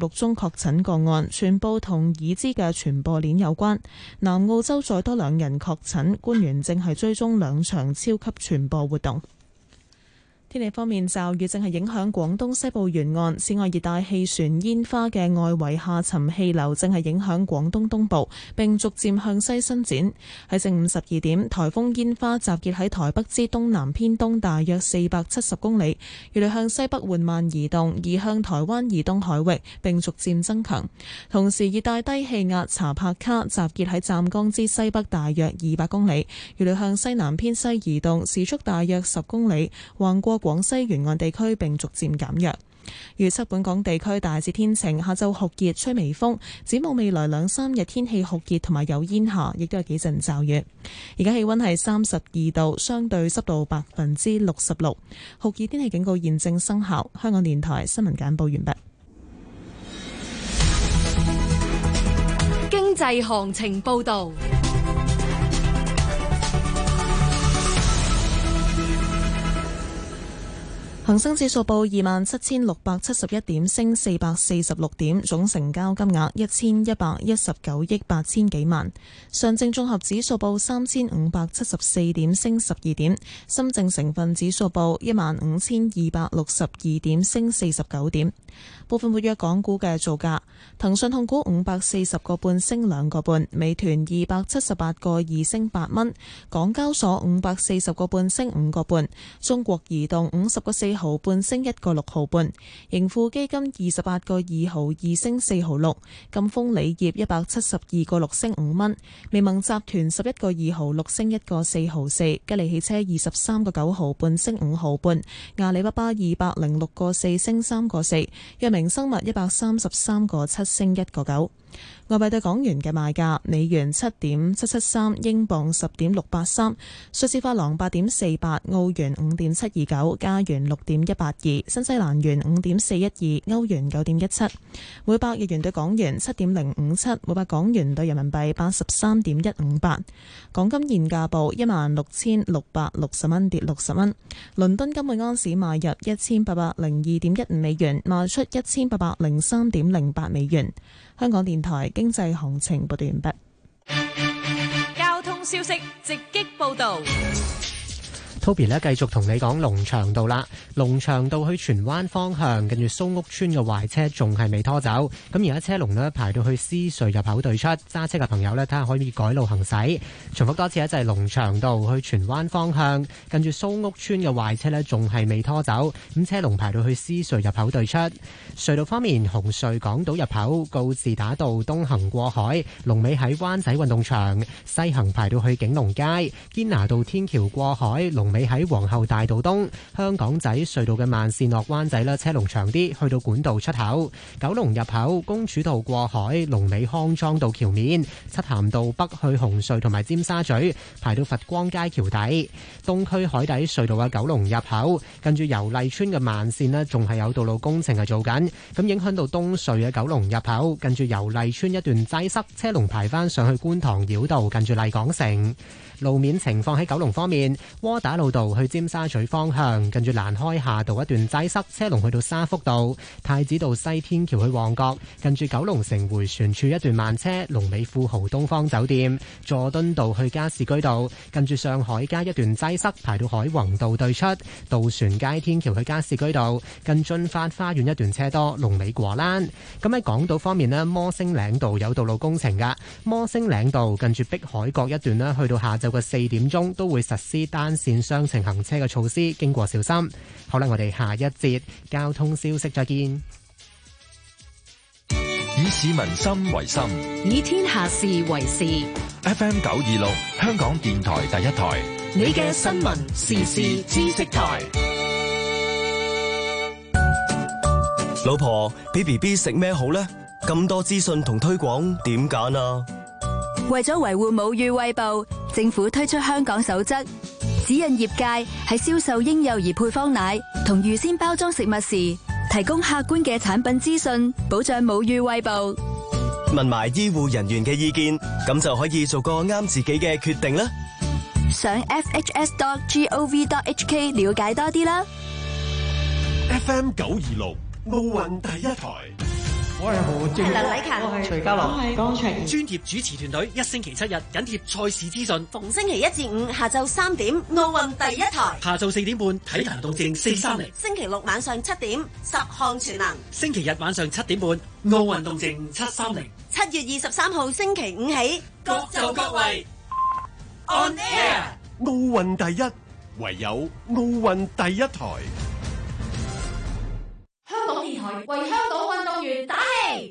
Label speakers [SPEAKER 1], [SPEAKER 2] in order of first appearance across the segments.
[SPEAKER 1] 36宗確診個案，全部同已知嘅傳播鏈有關。南澳洲再多2人確診，官員正係追蹤2場超級傳播活動。天氣方面，驟雨正係影響廣東西部沿岸，此外熱帶氣旋煙花嘅外圍下沉氣流正係影響廣東東部，並逐漸向西伸展。喺正午12點，颱風煙花集結喺台北之東南偏東大約470公里，預料向西北緩慢移動，移向台灣以東海域，並逐漸增強。同時，熱帶低氣壓查帕卡集結喺湛江之西北大約200公里，預料向西南偏西移動，時速大約10公里，橫過廣西沿岸地區並逐漸減弱。預測本港地區大致天晴，下晝酷熱，吹微風。展望未來2-3日天氣酷熱同埋有煙霞，亦都有幾陣驟雨。而家氣溫係32度，相對濕度66%。酷熱天氣警告現正生效。香港電台新聞簡報完畢。
[SPEAKER 2] 經濟行情報道。
[SPEAKER 1] 恒生指數報27,671點，升446點，總成交金額1119億8千幾萬。上證綜合指數報3574點，升12點。深證成分指數報15,262點，升49點。部分活躍港股嘅造價：騰訊控股540個半升2個半，美團278個2升8蚊，港交所540個半升5個半，中國移動50個4毫半升1個6毫半，盈富基金28個2毫2升4毫6，贛鋒鋰業172個6升5蚊，微盟集團11個2毫6升1個4毫4，吉利汽車23個9毫半升5毫半，阿里巴巴206個4升3個4，藥明生物133個7升1個9。外幣對港元嘅賣價：美元7.773，英鎊10.683，瑞士法郎8.48，澳元5.729，加元6.182，新西蘭元5.412，歐元9.17，每百日元對港元7.057，每百港元對人民幣83.158。港金現價報16,660蚊，跌60蚊。倫敦金每盎司買入1,802.15美元，賣出1,803.08美元。香港電台經濟行情報道完畢。
[SPEAKER 2] 交通消息直擊報道。
[SPEAKER 3] Toby 呢繼續同你講龍翔道啦，龍翔道去荃灣方向，跟住蘇屋村嘅壞車仲係未拖走，咁而家車龍呢排到去獅隧入口對出，揸車嘅朋友呢睇下可以改路行駛。重複多次，就係龍翔道去荃灣方向，跟住蘇屋村嘅壞車呢仲係未拖走，咁車龍排到去獅隧入口對出。隧道方面，紅隧港島入口告士打道東行過海，龍尾喺灣仔運動場；西行排到去景隆街，堅拿道天橋過海，龍尾喺皇后大道東。香港仔隧道嘅慢線落灣仔啦，車龍長啲，去到管道出口。九龍入口公主道過海，龍尾康莊道橋面；漆咸道北去紅隧同埋尖沙咀，排到佛光街橋底。東區海底隧道嘅九龍入口，跟住油麗村嘅慢線呢，仲係有道路工程係做緊，咁影響到東隧嘅九龍入口，跟住油麗村一段擠塞，車龍排翻上去觀塘繞道，近住麗港城。路面情況喺九龍方面，窩打老道去尖沙咀方向，近住蘭開夏道一段擠塞，車龍去到沙福道；太子道西天橋去旺角，近住九龍城迴旋處一段慢車，龍尾富豪東方酒店；佐敦道去加士居道，近住上海街一段擠塞，排到海泓道對出；渡船街天橋去加士居道，近駿發花園一段車多，龍尾果欄。咁喺港島方面呢，摩星嶺道有道路工程噶，摩星嶺道近住碧海角一段呢，去到下晝嘅4點鐘都會實施單線雙程行車嘅措施，經過小心。好啦，我哋下一節交通消息再見。
[SPEAKER 4] 以市民心為心，
[SPEAKER 2] 以天下事為事。
[SPEAKER 4] FM 926，香港電台第一台，
[SPEAKER 2] 你嘅新聞時事知識台。
[SPEAKER 5] 老婆，俾 BB 食咩好呢？咁多資訊同推廣，點揀啊？
[SPEAKER 6] 為咗維護母乳餵哺，政府推出香港守則，指引業界喺銷售嬰幼兒配方奶同預先包裝食物時，提供客觀嘅產品資訊，保障母乳餵哺。
[SPEAKER 5] 問埋醫護人員嘅意見，咁就可以做個啱自己嘅決定啦。
[SPEAKER 6] 上 fhs.gov.hk 了解多啲啦。
[SPEAKER 7] FM 926奧運第一台。 我係何正，
[SPEAKER 8] 梁禮勤，
[SPEAKER 7] 我係徐家樂，
[SPEAKER 8] 我係江晴。
[SPEAKER 9] 專業主持團隊1星期7日緊貼賽事資訊，
[SPEAKER 8] 逢星期1至5下晝3點，奧運第一台。
[SPEAKER 9] 下晝4點半，體壇動靜430。
[SPEAKER 8] 星期6晚上7點，10項全能。
[SPEAKER 9] 星期日晚上7點半，奧運動靜730。
[SPEAKER 8] 7月23號星期5起，
[SPEAKER 9] 各就各位 On Air。
[SPEAKER 10] 奧運第一，唯有奧運第一台。
[SPEAKER 2] 香港電台為香港運動員打氣。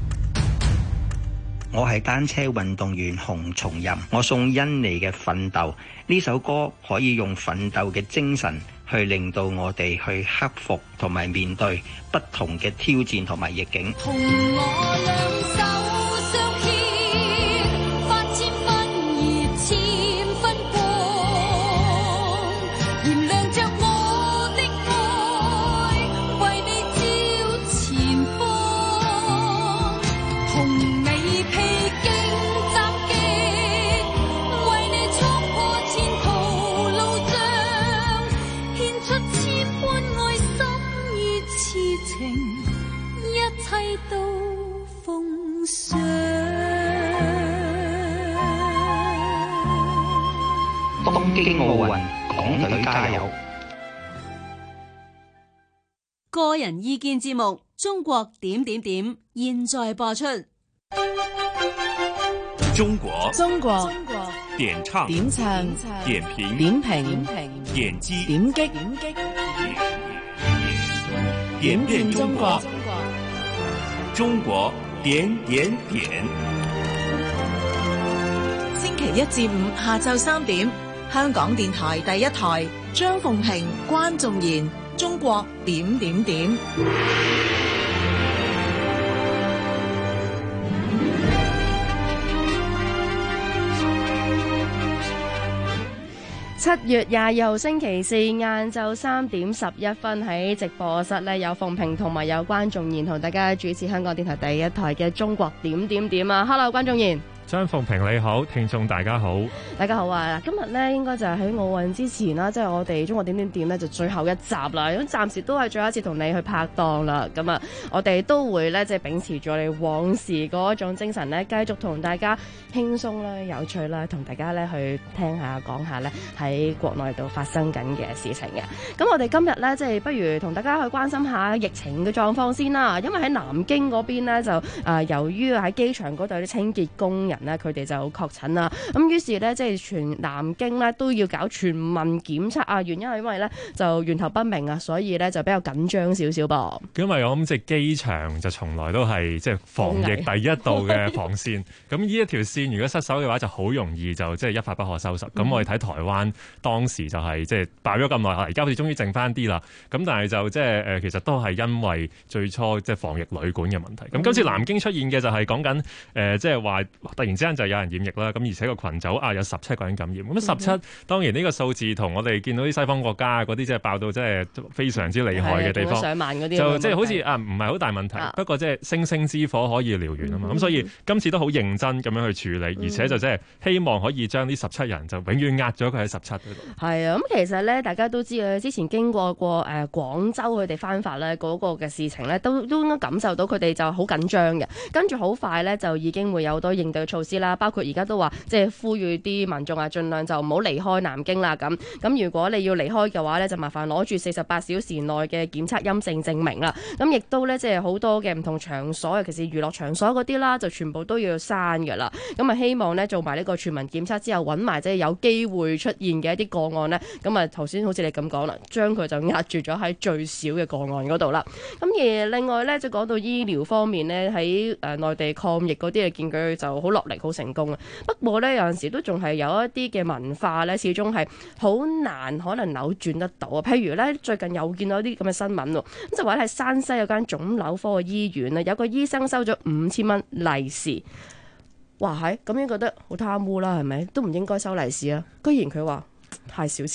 [SPEAKER 11] 我係單車運動員洪松任，我送甄妮嘅《奮鬥》呢首歌，可以用奮鬥嘅精神去令到我哋去克服同埋面對不同嘅挑戰同埋逆境。
[SPEAKER 2] 同我兩手相牽，發千分熱，千分光，燃亮着我的愛，為你照前方，同你披荊斬棘，為你衝破前途路障，獻出千般愛心與痴情，一切都奉上。
[SPEAKER 11] 東京奧運，港隊加油！
[SPEAKER 12] 個人意見節目《中國點點點》現在播出。
[SPEAKER 4] 中國點唱點評點擊點變中國，中國點點點。
[SPEAKER 1] 星期1至5下晝3點，香港電台第一台，張鳳平、關仲賢，中國點點點。
[SPEAKER 13] 7月22號星期四晏晝3點11分喺直播室呢，有鳳平同埋有關仲賢同大家主持香港電台第一台嘅中國點點點啊 ！Hello， 關仲賢。
[SPEAKER 14] 張鳳平你好，聽眾大家好，
[SPEAKER 13] 大家好啊！今日咧應該就係喺奧運之前啦，即係我哋中國點點點咧就最後一集啦，咁暫時都係最後一次同你去拍檔啦。咁啊，我哋都會咧即係秉持住我哋往時嗰種精神咧，繼續同大家輕鬆啦、有趣啦，同大家咧去聽下講下咧喺國內度發生緊嘅事情嘅。咁我哋今日咧即係不如同大家去關心下疫情嘅狀況先啦，因為喺南京嗰邊咧就由於喺機場嗰度啲清潔工人咧，佢哋就確診啦，咁於是咧即係全南京咧都要搞全民檢測啊，原因係因為咧就源頭不明啊，所以咧就比較緊張少少噃。
[SPEAKER 14] 因為我諗即係機場就從來都係即係防疫第一道嘅防線，咁呢一條線如果失守嘅話，就好容易就即係一發不可收拾。咁我哋睇台灣當時就係即係爆咗咁耐，而家好似終於剩翻啲啦。咁但係就即係其實都係因為最初即係防疫旅館嘅問題。咁今次南京出現嘅就係講緊即係話突然之間就有人染疫啦，咁而且個群組有17個人感染，咁17當然呢個數字同我哋見到啲西方國家嗰啲即係爆到即係非常之厲害嘅地方，
[SPEAKER 13] 上萬嗰啲
[SPEAKER 14] 就即係好似唔係好大問題，不過即係星星之火可以燎原啊嘛，咁所以今次都好認真咁樣去處理，而且就即係希望可以將呢17人就永遠壓咗佢喺17嗰度。係
[SPEAKER 13] 啊，咁其實咧大家都知嘅，之前經過廣州佢哋翻發咧嗰個嘅事情咧，都應該感受到佢哋就好緊張嘅，跟住好快咧就已經會有好多應對措施啦，包括而家都話即係呼籲啲民眾盡量就唔好離開南京啦。咁如果你要離開嘅話咧，就麻煩攞住48小時內嘅檢測陰性證明啦。咁亦都咧即係好多嘅唔同場所，尤其是娛樂場所嗰啲啦，就全部都要刪㗎啦。咁啊希望咧做埋呢個全民檢測之後，揾埋即係有機會出現嘅一啲個案咧。咁啊頭先好似你咁講啦，將佢就壓住咗喺最少嘅個案嗰度啦。咁而另外咧，就講到醫療方面咧，喺內地抗疫嗰啲嘅見佢就好落力，好成功啊。不過咧有陣時都仲係有一啲嘅文化咧，始終係好難可能扭轉得到啊。譬如咧最近又見到啲咁嘅新聞喎，咁就話喺山西有間腫瘤科嘅醫院啊，有個醫生收咗5000蚊利是。哇係咁樣覺得好貪污啦，係咪？都唔應該收利是啊！居然佢話太少錢啦。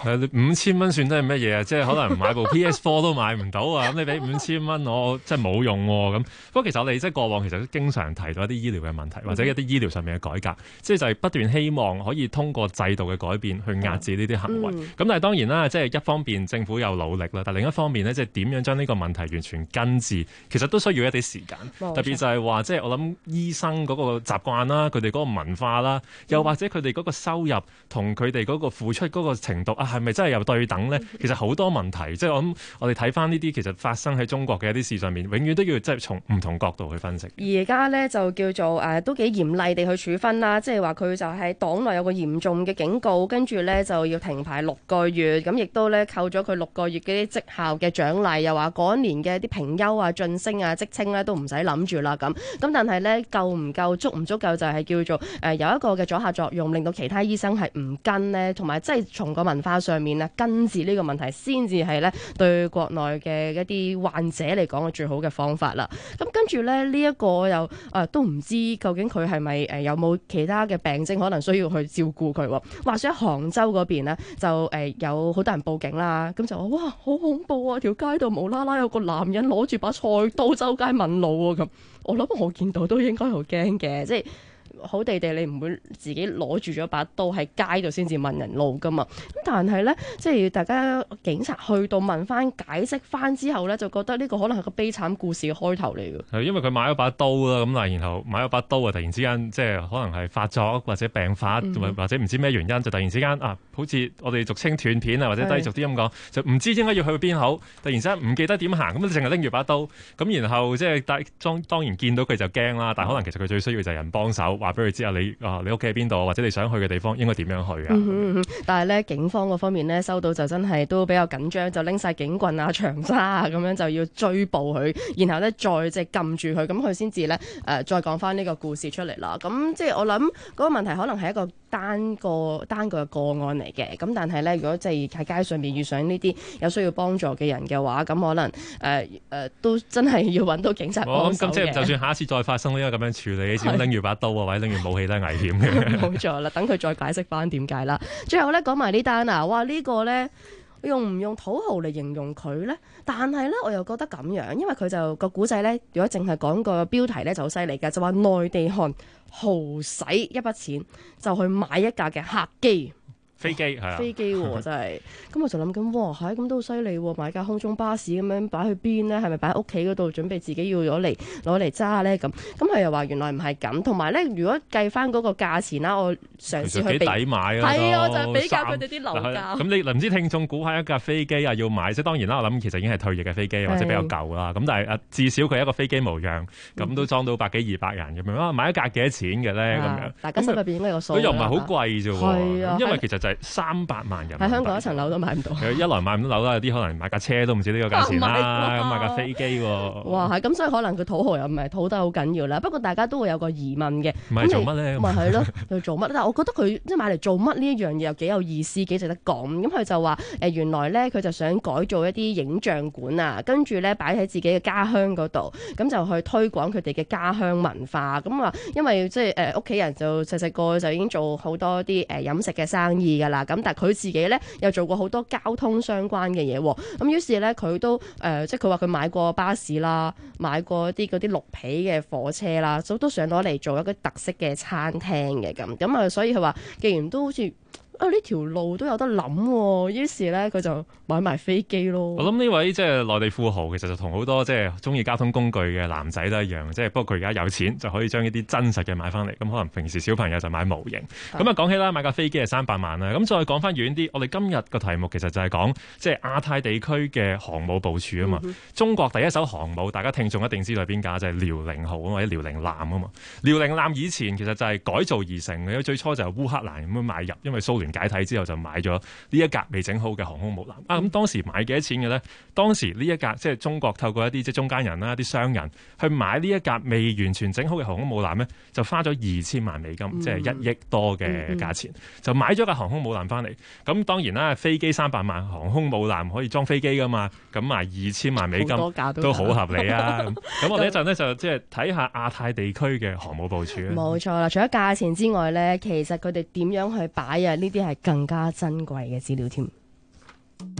[SPEAKER 14] 你5000蚊算得係乜嘢啊？即係可能買部 PS4 都買唔到啊！咁你俾5000蚊我，真係冇用喎咁。不過其實我哋即係過往其實都經常提到一啲醫療嘅問題，或者一啲醫療上面嘅改革，即係就係不斷希望可以通過制度嘅改變去壓制呢啲行為。咁但係當然啦，即係一方面政府有努力啦，但另一方面呢，即係點樣將呢個問題完全根治，其實都需要一啲時間。特別就係話，即係我諗醫生嗰個習慣啦，佢哋嗰個文化啦，又或者佢哋嗰個收入同佢哋嗰個付出嗰個程度啊，係咪真係有對等呢？其實好多問題，即係我哋睇翻呢啲其實發生喺中國嘅一啲事上面，永遠都要即係從唔同角度去分析。
[SPEAKER 13] 而家呢，就叫做都幾嚴厲地去處分啦，即係話佢就喺黨內有個嚴重嘅警告，跟住呢就要停牌6個月，咁亦都呢扣咗佢6個月嘅啲績效嘅獎勵，又話嗰一年嘅啲評優啊、晉升啊、職稱呢都唔使諗住啦咁。咁但係呢，夠唔夠、足唔足夠就係叫做有一個嘅阻嚇作用，令到其他醫生係唔跟呢，同埋即係從個文化上面啊根治呢個問題，先至係呢對國內嘅一啲患者嚟講嘅最好嘅方法啦。咁跟住呢，呢一個又都唔知究竟佢係咪有冇其他嘅病徵，可能需要去照顧佢。話說喺杭州嗰邊呢，就有好多人報警啦，咁就話哇好恐怖啊！條街度無啦啦有個男人攞住把菜刀周街問路喎咁。我諗我見到都應該好驚嘅，即係好地地你唔會自己攞住咗把刀喺街度先至問人路噶嘛。咁但係呢，即係大家警察去到問翻解釋翻之後呢，就覺得呢個可能係個悲慘故事嘅開頭嚟嘅。
[SPEAKER 14] 係因為佢買咗把刀啦，咁嗱，然後買咗把刀啊，突然之間即係可能係發作或者病發，或者唔知咩原因，就突然之間啊，好似我哋俗稱斷片啊，或者低俗啲咁講，就唔知應該要去邊好，突然之間唔記得點行，咁你淨係拎住把刀，咁然後即係當然見到佢就驚啦，但係可能其實佢最需要就係人幫手，話俾佢知啊，你屋企喺邊度，或者你想去嘅地方應該點樣去啊？
[SPEAKER 13] 但係咧警方嗰方面咧收到就真係都比較緊張，就拎晒警棍啊、長沙啊咁樣就要追捕佢，然後咧再即係撳住佢，咁佢先至咧再講翻呢個故事出嚟啦。咁即係我諗嗰個問題可能係一個單個嘅個案嚟嘅，咁但係咧如果即係喺街上面遇上呢啲有需要幫助嘅人嘅話，咁可能都真係要揾到警察幫手嘅。
[SPEAKER 14] 咁即係就算下一次再發生呢個咁樣處理，你始終拎住把刀啊或者拎住武器都係危險嘅。
[SPEAKER 13] 冇錯啦，等佢再解釋翻點解啦。最後咧講埋呢單啊，哇呢個咧用唔用土豪嚟形容佢咧？但係咧我又覺得咁樣，因為佢就個古仔咧，如果淨係講個標題咧就好犀利嘅，就話內地漢豪使一筆錢就去買一架嘅客機。
[SPEAKER 14] 飛機係啊，
[SPEAKER 13] 飛機喎真係，咁我就諗緊，哇，咁都好犀利喎！買架空中巴士咁樣擺去邊呢？係咪擺喺屋企嗰度準備自己要攞嚟揸呢？咁佢又話原來唔係咁，同埋咧，如果計翻嗰個價錢啦，我嘗試去比
[SPEAKER 14] 抵買啊，
[SPEAKER 13] 係啊，就係比較佢哋啲樓價。
[SPEAKER 14] 咁你唔知聽眾估下一架飛機啊要買，即係當然啦，我諗其實已經係退役嘅飛機或者比較舊啦。咁但係至少佢係一個飛機模樣，咁都裝到100幾200人咁樣啊！買一架幾多錢嘅咧？咁樣
[SPEAKER 13] 大家心入邊應該有個數。
[SPEAKER 14] 佢又唔係好貴啫喎，因為其實就係300萬人民幣。
[SPEAKER 13] 喺香港一層樓都買唔到。
[SPEAKER 14] 一來買唔到樓啦，有啲可能買架車都唔知呢個價錢啦，咁買架飛機喎。
[SPEAKER 13] 哇，係咁，所以可能佢土豪又唔係土得好緊要啦。不過大家都會有個疑問嘅，
[SPEAKER 14] 買做乜咧？
[SPEAKER 13] 咪係咯，佢做乜？但係我覺得佢即係買嚟做乜呢一樣嘢又幾有意思，幾值得講。咁佢就話原來咧佢就想改造一啲影像館啊，跟住咧擺喺自己嘅家鄉嗰度，咁就去推廣佢哋嘅家鄉文化。咁話因為即係屋企人就細細個就已經做好多啲飲食嘅生意㗎啦。咁但係佢自己咧又做過好多交通相關嘅嘢。咁於是咧佢都即係佢話佢買過巴士啦，買過一啲嗰啲綠皮嘅火車啦，都想攞嚟做一個特色嘅餐廳嘅咁啊，所以佢話既然都好似呢條路都有得諗，於是咧佢就買埋飛機咯。
[SPEAKER 14] 我諗呢位即係內地富豪，其實就同好多即係中意交通工具嘅男仔都一樣，即係不過佢而家有錢就可以將呢啲真實嘅買翻嚟。咁可能平時小朋友就買模型。咁啊講起啦，買架飛機係300萬啦。咁再講翻遠啲，我哋今日個題目其實就係講即係亞太地區嘅航母部署啊嘛。中國第一艘航母，大家聽眾一定知道係邊架，就係遼寧號或者遼寧艦啊嘛。遼寧艦以前其實就係改造而成嘅，最初就係烏克蘭咁樣買入，因為蘇聯解體之後就買咗呢一架未整好嘅航空母艦啊！咁當時買幾多錢嘅咧？當時呢一架即係中國透過一啲即係中間人啦、啲商人去買呢一架未完全整好嘅航空母艦咧，就花咗2000萬美金，即係1億多嘅價錢，就買咗架航空母艦翻嚟。咁當然啦，飛機300萬，航空母艦可以裝飛機噶嘛？咁賣2000萬美金都好合理啊！咁我哋一陣咧就即係睇下亞太地區嘅航母部署啊！
[SPEAKER 13] 冇錯啦，除咗價錢之外咧，其實佢哋點樣去擺啊？呢啲係更加珍貴嘅資料添。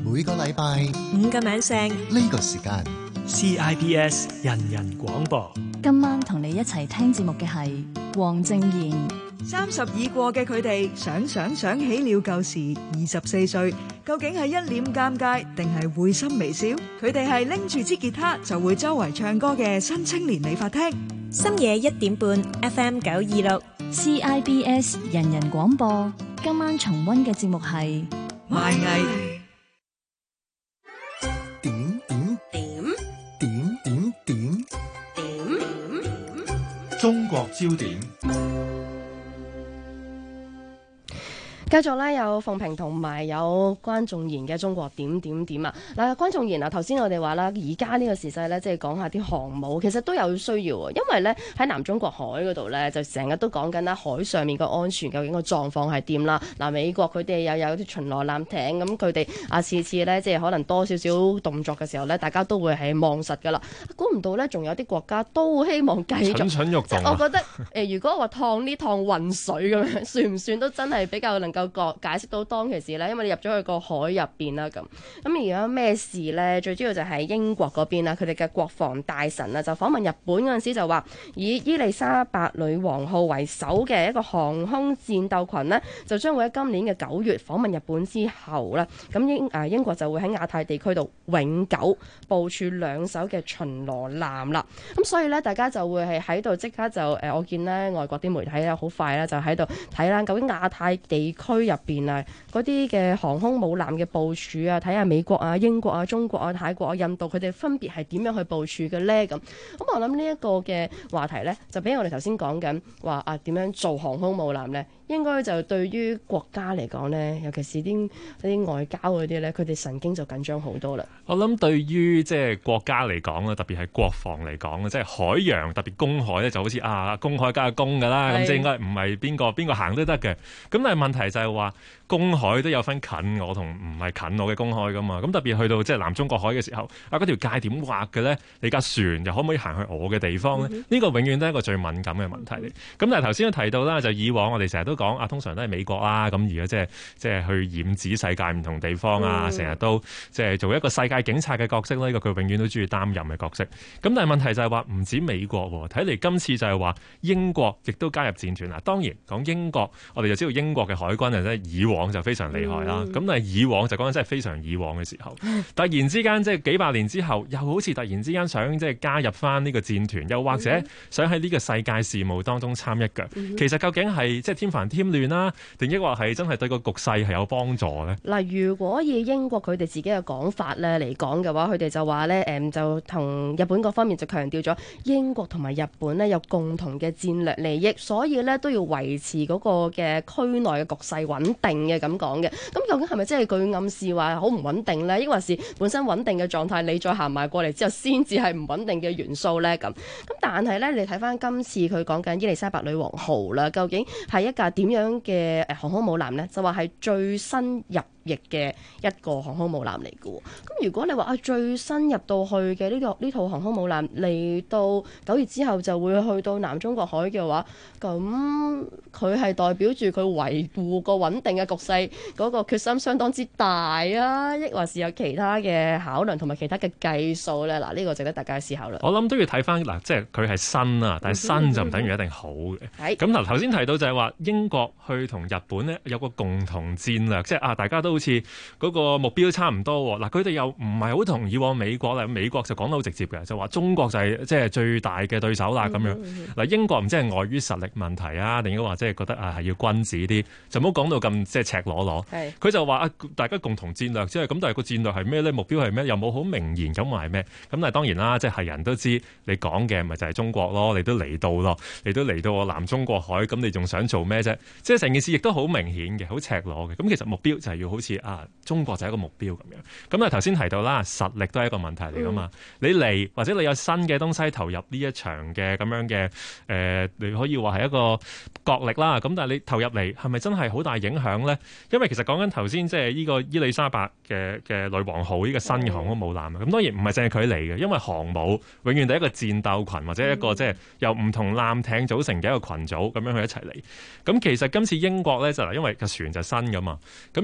[SPEAKER 7] 每個禮拜
[SPEAKER 15] 5個晚上
[SPEAKER 7] 呢個時間
[SPEAKER 16] CIBS 人人廣播。
[SPEAKER 17] 今晚同你一齊聽節目嘅係黃正賢。
[SPEAKER 18] 30已過嘅佢哋想起了舊時，24歲究竟係一臉尷尬定係會心微笑？佢哋係拎住支吉他就會周圍唱歌嘅新青年理髮廳。
[SPEAKER 15] 深夜1點半 FM 926
[SPEAKER 17] CIBS 人人廣播。今晚重溫嘅節目係
[SPEAKER 18] 賣藝。
[SPEAKER 19] 中國焦點。
[SPEAKER 13] 繼續咧有鳳萍同埋有關仲然嘅中國點點點啊！嗱，關仲然啊，頭先我哋話啦，而家呢個時勢咧，即係講下啲航母，其實都有需要啊，因為咧喺南中國海嗰度咧，就成日都講緊啦，海上面個安全究竟個狀況係點啦？嗱，美國佢哋又有啲巡邏艦艇，咁佢哋次次咧，即係可能多少少動作嘅時候咧，大家都會係望實噶啦。估唔到咧，仲有啲國家都希望繼續
[SPEAKER 14] 蠢欲動。
[SPEAKER 13] 我覺得如果話趟呢趟渾水咁樣，算唔算都真係比較能夠解釋到當其時咧，因為你入咗去個海入邊啦，咁而家咩事咧？最主要就係英國嗰邊啦，佢哋嘅國防大臣啊，就訪問日本嗰陣時就話，以伊麗莎白女王號為首嘅一個航空戰鬥群呢，就將會喺今年嘅9月訪問日本之後咧，咁英國就會喺亞太地區度永久部署2艘嘅巡邏艦啦。咁所以咧，大家就會係喺度即刻就我見咧外國啲媒體咧好快咧就喺度睇啦，究竟亞太地區入邊啊，嗰啲嘅航空母艦嘅部署啊，睇下美國啊、英國啊、中國啊、泰國啊、印度佢哋分別係點樣去部署嘅咧？咁我諗呢一個嘅話題咧，就比我哋頭先講緊話點樣做航空母艦咧，應該就對於國家嚟講咧，尤其是啲外交嗰啲咧，佢哋神經就緊張好多啦。
[SPEAKER 14] 我諗對於即係國家嚟講啦，特別係國防嚟講，即係海洋特別公海咧，就好似公海梗係公㗎啦，咁即係應該唔係邊個行都得嘅。咁但係問題就係話公海都有分近我同唔係近我嘅公海㗎嘛。咁特別去到即係南中國海嘅時候，嗰條界點畫嘅咧，你架船又可唔可以行去我嘅地方咧？呢個永遠都係一個最敏感嘅問題嚟。咁但係頭先都提到啦，就以往我哋成日都講通常都係美國啦，咁而家即係去染指世界唔同地方啊，成日都即係做一個世界警察嘅角色啦。呢個佢永遠都中意擔任嘅角色。咁但係問題就係話唔止美國喎，睇嚟今次就係話英國亦都加入戰團啦。當然講英國，我哋就知道英國嘅海軍啊，即係以往就非常厲害啦。咁但係以往就講緊真係非常以往嘅時候，突然之間即係幾百年之後，又好似突然之間想即係加入翻呢個戰團，又或者想喺呢個世界事務當中參一腳。其實究竟係即係添煩添亂啦，定抑或係真係對個局勢係有幫助咧？
[SPEAKER 13] 嗱，如果以英國佢哋自己嘅講法咧嚟講嘅話，佢哋就話咧，就同日本嗰方面就強調咗英國同埋日本咧有共同嘅戰略利益，所以咧都要維持嗰個嘅區內嘅局勢穩定嘅咁講嘅。咁究竟係咪真係佢暗示話好唔穩定咧？抑或是本身穩定嘅狀態，你再行埋過嚟之後，先至係唔穩定嘅元素咧？咁但係咧，你睇翻今次佢講緊伊麗莎白女王號啦，究竟係一架點樣嘅航空母艦呢？就話係最新入役嘅一個航空母艦嚟嘅喎。咁如果你話最新入到去嘅呢套航空母艦嚟到9月之後就會去到南中國海嘅話，咁佢係代表住佢維護個穩定嘅局勢嗰個決心相當之大啊，抑或是有其他嘅考量同埋其他嘅計數咧？嗱，呢個值得大家思考啦。
[SPEAKER 14] 我諗都要睇翻嗱，即係佢係新啊，但係新就唔等於一定好嘅。咁頭先提到就係話英國去同日本呢有個共同戰略，即係大家都好似嗰個目標差唔多。嗱，佢哋又唔係好同以往美國啦，美國就講得好直接嘅，就話中國就係即係最大嘅對手啦咁樣。嗱，英國唔知係礙於實力問題啊，定係話即係覺得係要君子啲，就唔好講到咁即係赤裸裸。佢就話大家共同戰略，即係咁，但係個戰略係咩咧？目標係咩？又冇好明言咁話係咩？咁但係當然啦，即係人都知你講嘅咪就係中國咯，你都嚟到咯，你都嚟到我南中國海，咁你仲想做咩啫？即係成件事亦都好明顯嘅，好赤裸嘅。咁其實目標就係要好似中國就係一個目標咁樣。咁頭先提到啦，實力都係一個問題嚟噶嘛。你嚟或者你有新嘅東西投入呢一場嘅咁樣嘅你可以話係一個角力啦。咁但係你投入嚟係咪真係好大影響咧？因為其實講緊頭先即係呢個伊麗莎白嘅女王號呢個新嘅航空母艦啊。咁當然唔係淨係佢嚟嘅，因為航母永遠係一個戰鬥群或者一個即係由唔同艦艇組成嘅一個群組咁樣去一齊嚟。咁其實今次英國咧就因為個船就新噶嘛，咁然後呢一個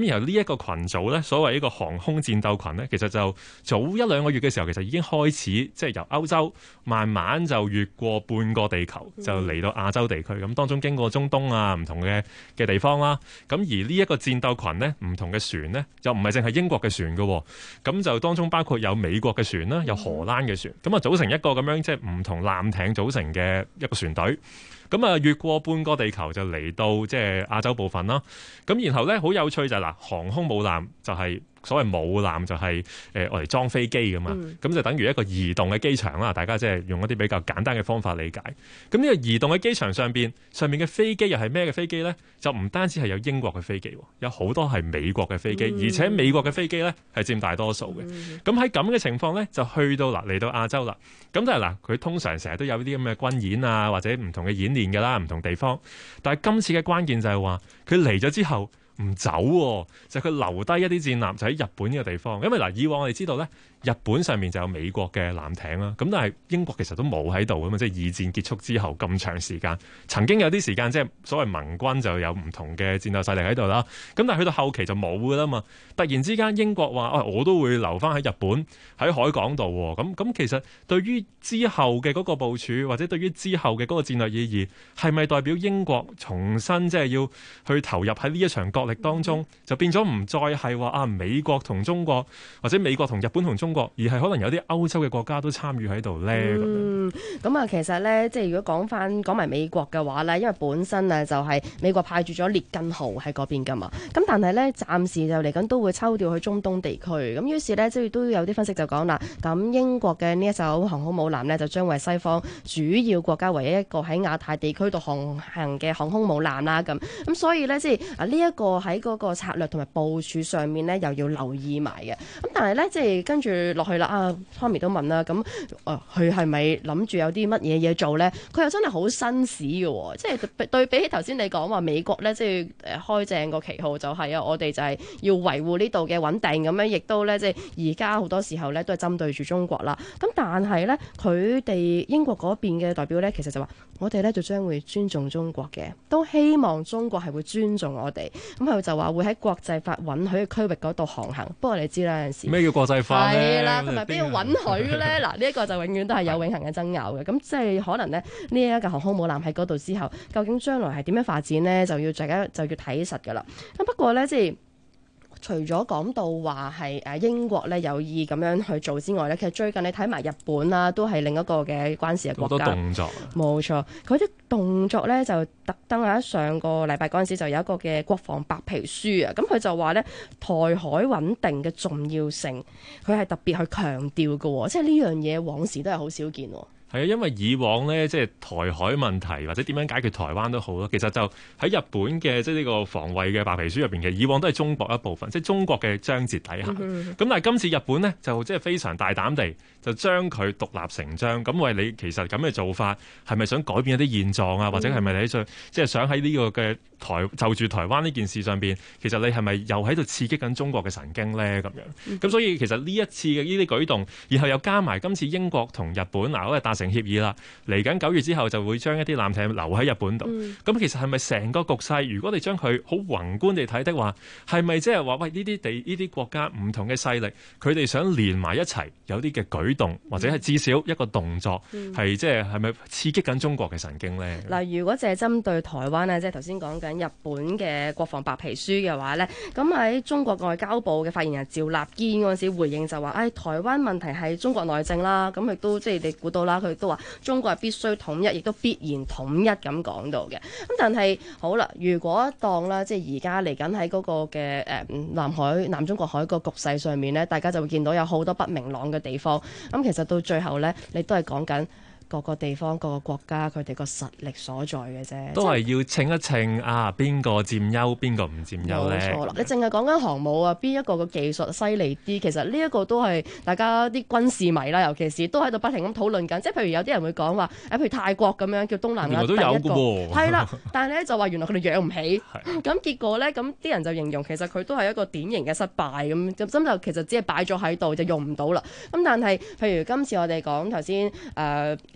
[SPEAKER 14] 個群組咧，所謂呢個航空戰鬥群咧，其實就早1-2個月嘅時候，其實已經開始即係由歐洲慢慢就越過半個地球，就嚟到亞洲地區。咁當中經過中東啊唔同嘅地方啦。咁而呢一個戰鬥群呢，唔同嘅船呢，又唔係淨係英國嘅船嘅，咁就當中包括有美國嘅船啦，有荷蘭嘅船，咁啊組成一個咁樣即係唔同艦艇組成嘅一個船隊。咁啊，越過半個地球就嚟到即係亞洲部分啦。咁然後咧，好有趣就係嗱，航空母艦就係所謂母艦，就係我嚟裝飛機㗎嘛。咁就等於一個移動嘅機場啦。大家即係用一啲比較簡單嘅方法理解。咁呢個移動嘅機場上面嘅飛機又係咩嘅飛機咧？就唔單止係有英國嘅飛機，有好多係美國嘅飛機，而且美國嘅飛機咧係佔大多數嘅。咁喺咁嘅情況咧，就去到嚟到亞洲啦。咁但係嗱，佢通常成日都有啲咁嘅軍演啊，或者唔同嘅演練㗎啦，唔同地方。但係今次嘅關鍵就係話，佢嚟咗之後唔走喎，就佢留低一啲戰艦就喺日本呢個地方。因為嗱，以往我哋知道咧，日本上面就有美國嘅艦艇啦，咁但係英國其實都冇喺度㗎嘛，即係二戰結束之後咁長時間，曾經有啲時間即係所謂盟軍就有唔同嘅戰鬥勢力喺度啦，咁但係去到後期就冇㗎啦嘛。突然之間英國話，我都會留翻喺日本喺海港度喎，咁其實對於之後嘅嗰個部署，或者對於之後嘅嗰個戰略意義，係咪代表英國重新即係要去投入喺呢一場角力當中，就變咗唔再係話美國同中國，或者美國同日本同中國，而係可能有啲歐洲嘅國家都參與喺度呢？
[SPEAKER 13] 咁啊，其實呢，即係如果講埋美國嘅話呢，因為本身啊就係美國派駐咗列根號喺嗰邊噶嘛，咁但係呢，暫時就嚟緊都會抽調去中東地區，咁於是呢，即係都有啲分析就講啦，咁英國嘅呢一艘航空母艦呢，就將為西方主要國家唯一一個喺亞太地區度航行嘅航空母艦啦，咁所以呢，即係呢一個喺嗰個策略同埋部署上面呢，又要留意埋嘅，咁但係呢，即係跟住落去啦Tommy 都問啦，咁佢係咪諗住有啲乜嘢做呢？佢又真係好紳士嘅，即係對比起頭先你講話美國呢，即係開正個旗號就係我哋就係要維護呢度嘅穩定咁樣，亦都呢，即係而家好多時候呢，都係針對住中國啦。咁但係呢，佢哋英國嗰邊嘅代表呢，其實就話我哋呢，就將會尊重中國嘅，都希望中國係會尊重我哋。咁佢就話會喺國際法允許嘅區域嗰度航行。不過你知啦，有陣時
[SPEAKER 14] 咩叫國際法咧？
[SPEAKER 13] 係啦，同埋邊要允許呢？嗱，呢一個就永遠都係有永恆嘅爭拗嘅。咁即係可能呢，呢一個航空母艦喺嗰度之後，究竟將來係點樣發展呢？就要大家就要睇實㗎啦。咁不過呢，即係除咗講到話係英國咧有意咁樣去做之外咧，其實最近你睇埋日本啦，都係另一個嘅關事嘅國家。
[SPEAKER 14] 好多動作。
[SPEAKER 13] 冇錯，佢啲動作咧就特登喺上個禮拜嗰陣時就有一個嘅國防白皮書啊，咁佢就話咧台海穩定嘅重要性，佢係特別去強調嘅，即係呢樣嘢往時都係好少見。
[SPEAKER 14] 係啊，因為以往呢，即係台海問題或者點樣解決台灣都好咯，其實就喺日本嘅即係呢個防衛嘅白皮書入邊嘅，以往都係中國一部分，即係中國嘅章節底下。咁但係今次日本呢，就即係非常大膽地就將佢獨立成章。咁為你其實咁嘅做法係咪想改變一啲現狀啊？或者係咪你即係想喺呢個嘅就住台灣呢件事上邊，其實你係咪又喺度刺激緊中國嘅神經呢？咁樣咁所以其實呢一次嘅呢啲舉動，然後又加埋今次英國同日本嗰個成協議啦，嚟緊9月之後就會將一啲艦艇留喺日本度。咁其實係咪成個局勢？如果你將佢好宏觀地睇的話，係咪即係話喂呢啲國家唔同嘅勢力，佢哋想連埋一齊有啲嘅舉動，或者係至少一個動作，係即係咪刺激緊中國嘅神經呢？
[SPEAKER 13] 嗱，如果淨係針對台灣咧，即係頭先講緊日本嘅國防白皮書嘅話呢，咁喺中國外交部嘅發言人趙立堅嗰陣時回應就話：，台灣問題係中國內政啦，咁亦都即係你估到啦。佢都話中國係必須統一，亦都必然統一咁講到嘅。咁但係好啦，如果當啦，即係而家嚟緊喺嗰個嘅南中國海個局勢上面呢，大家就會見到有好多不明朗嘅地方。咁其實到最後呢，你都係講緊各個地方、各個國家佢哋個實力所在嘅啫，
[SPEAKER 14] 都係要稱一稱啊，邊個佔優，邊個唔佔優呢？
[SPEAKER 13] 冇錯啦，你淨係講緊航母啊，邊一個嘅技術犀利啲？其實呢一個都係大家啲軍事迷啦，尤其是都喺度不停咁討論緊。即係譬如有啲人會講話，譬如泰國咁樣叫東南亞第一個，
[SPEAKER 14] 原來都有嘅喎。
[SPEAKER 13] 係啦，但係咧就話原來佢哋養唔起，咁結果咧咁啲人就形容其實佢都係一個典型嘅失敗咁，就其實只係擺咗喺度就用唔到啦。咁但係譬如今次我哋講頭先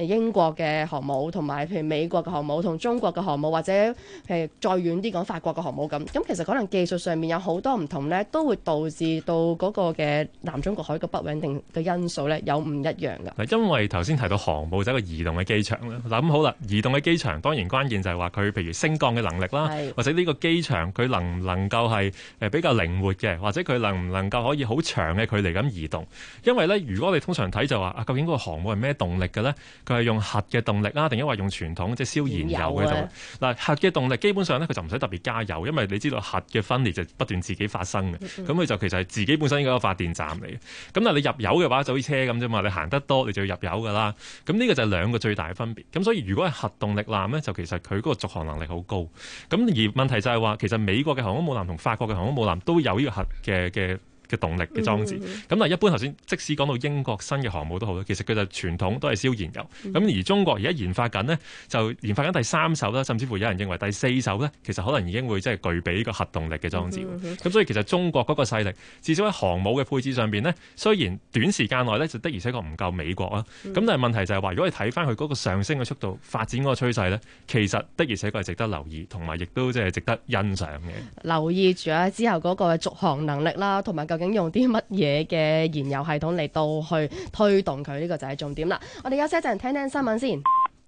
[SPEAKER 13] 英國嘅航母同埋譬如美國嘅航母同中國嘅航母，或者譬如再遠啲講法國嘅航母咁。咁其實可能技術上面有好多唔同咧，都會導致到嗰個嘅南中國海嘅不穩定嘅因素咧有唔一樣㗎。
[SPEAKER 14] 因為頭先提到航母就係一個移動嘅機場啦。嗱咁好啦，移動嘅機場當然關鍵就係話佢譬如升降嘅能力啦，或者呢個機場佢能唔能夠係比較靈活嘅，或者佢能唔能夠可以好長嘅距離咁移動。因為咧，如果我哋通常睇就話究竟嗰個航母係咩動力嘅咧？佢係用核嘅動力啊，定因為用傳統即係燒燃油嘅動力？嗱，核嘅動力基本上咧佢就唔使特別加油，因為你知道核嘅分裂就不斷自己發生嘅，咁佢就其實係自己本身應該有個發電站嚟嘅。咁但係你入油嘅話就好似車咁啫嘛，你行得多你就要入油噶啦。咁呢個就係兩個最大嘅分別。咁所以如果係核動力艦咧，就其實佢嗰個續航能力好高。咁而問題就係話，其實美國嘅航空母艦同法國嘅航空母艦都有呢個核嘅動力嘅裝置。咁但係一般頭先即使講到英國新嘅航母都好，其實佢就傳統都係燒燃油。咁而中國而家研發緊呢，就研發緊第3艘啦，甚至乎有人認為第4艘呢，其實可能已經會即係具備呢個核動力嘅裝置。咁所以其實中國嗰個勢力，至少喺航母嘅配置上邊呢，雖然短時間內呢就的而且確唔夠美國啦。咁但係問題就係話，如果你睇翻佢嗰個上升嘅速度、發展嗰個趨勢呢，其實的而且確係值得留意，同埋亦都即係值得欣賞嘅。
[SPEAKER 13] 留意住啊，之後嗰個續航能力啦，同埋究竟用啲乜嘢嘅燃油系統嚟到去推動佢，呢個就係重點啦。我哋休息一陣，聽聽新聞先。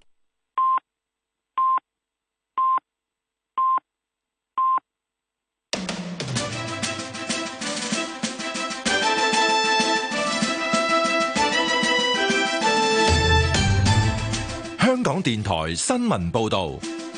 [SPEAKER 7] 香港電台新聞報導。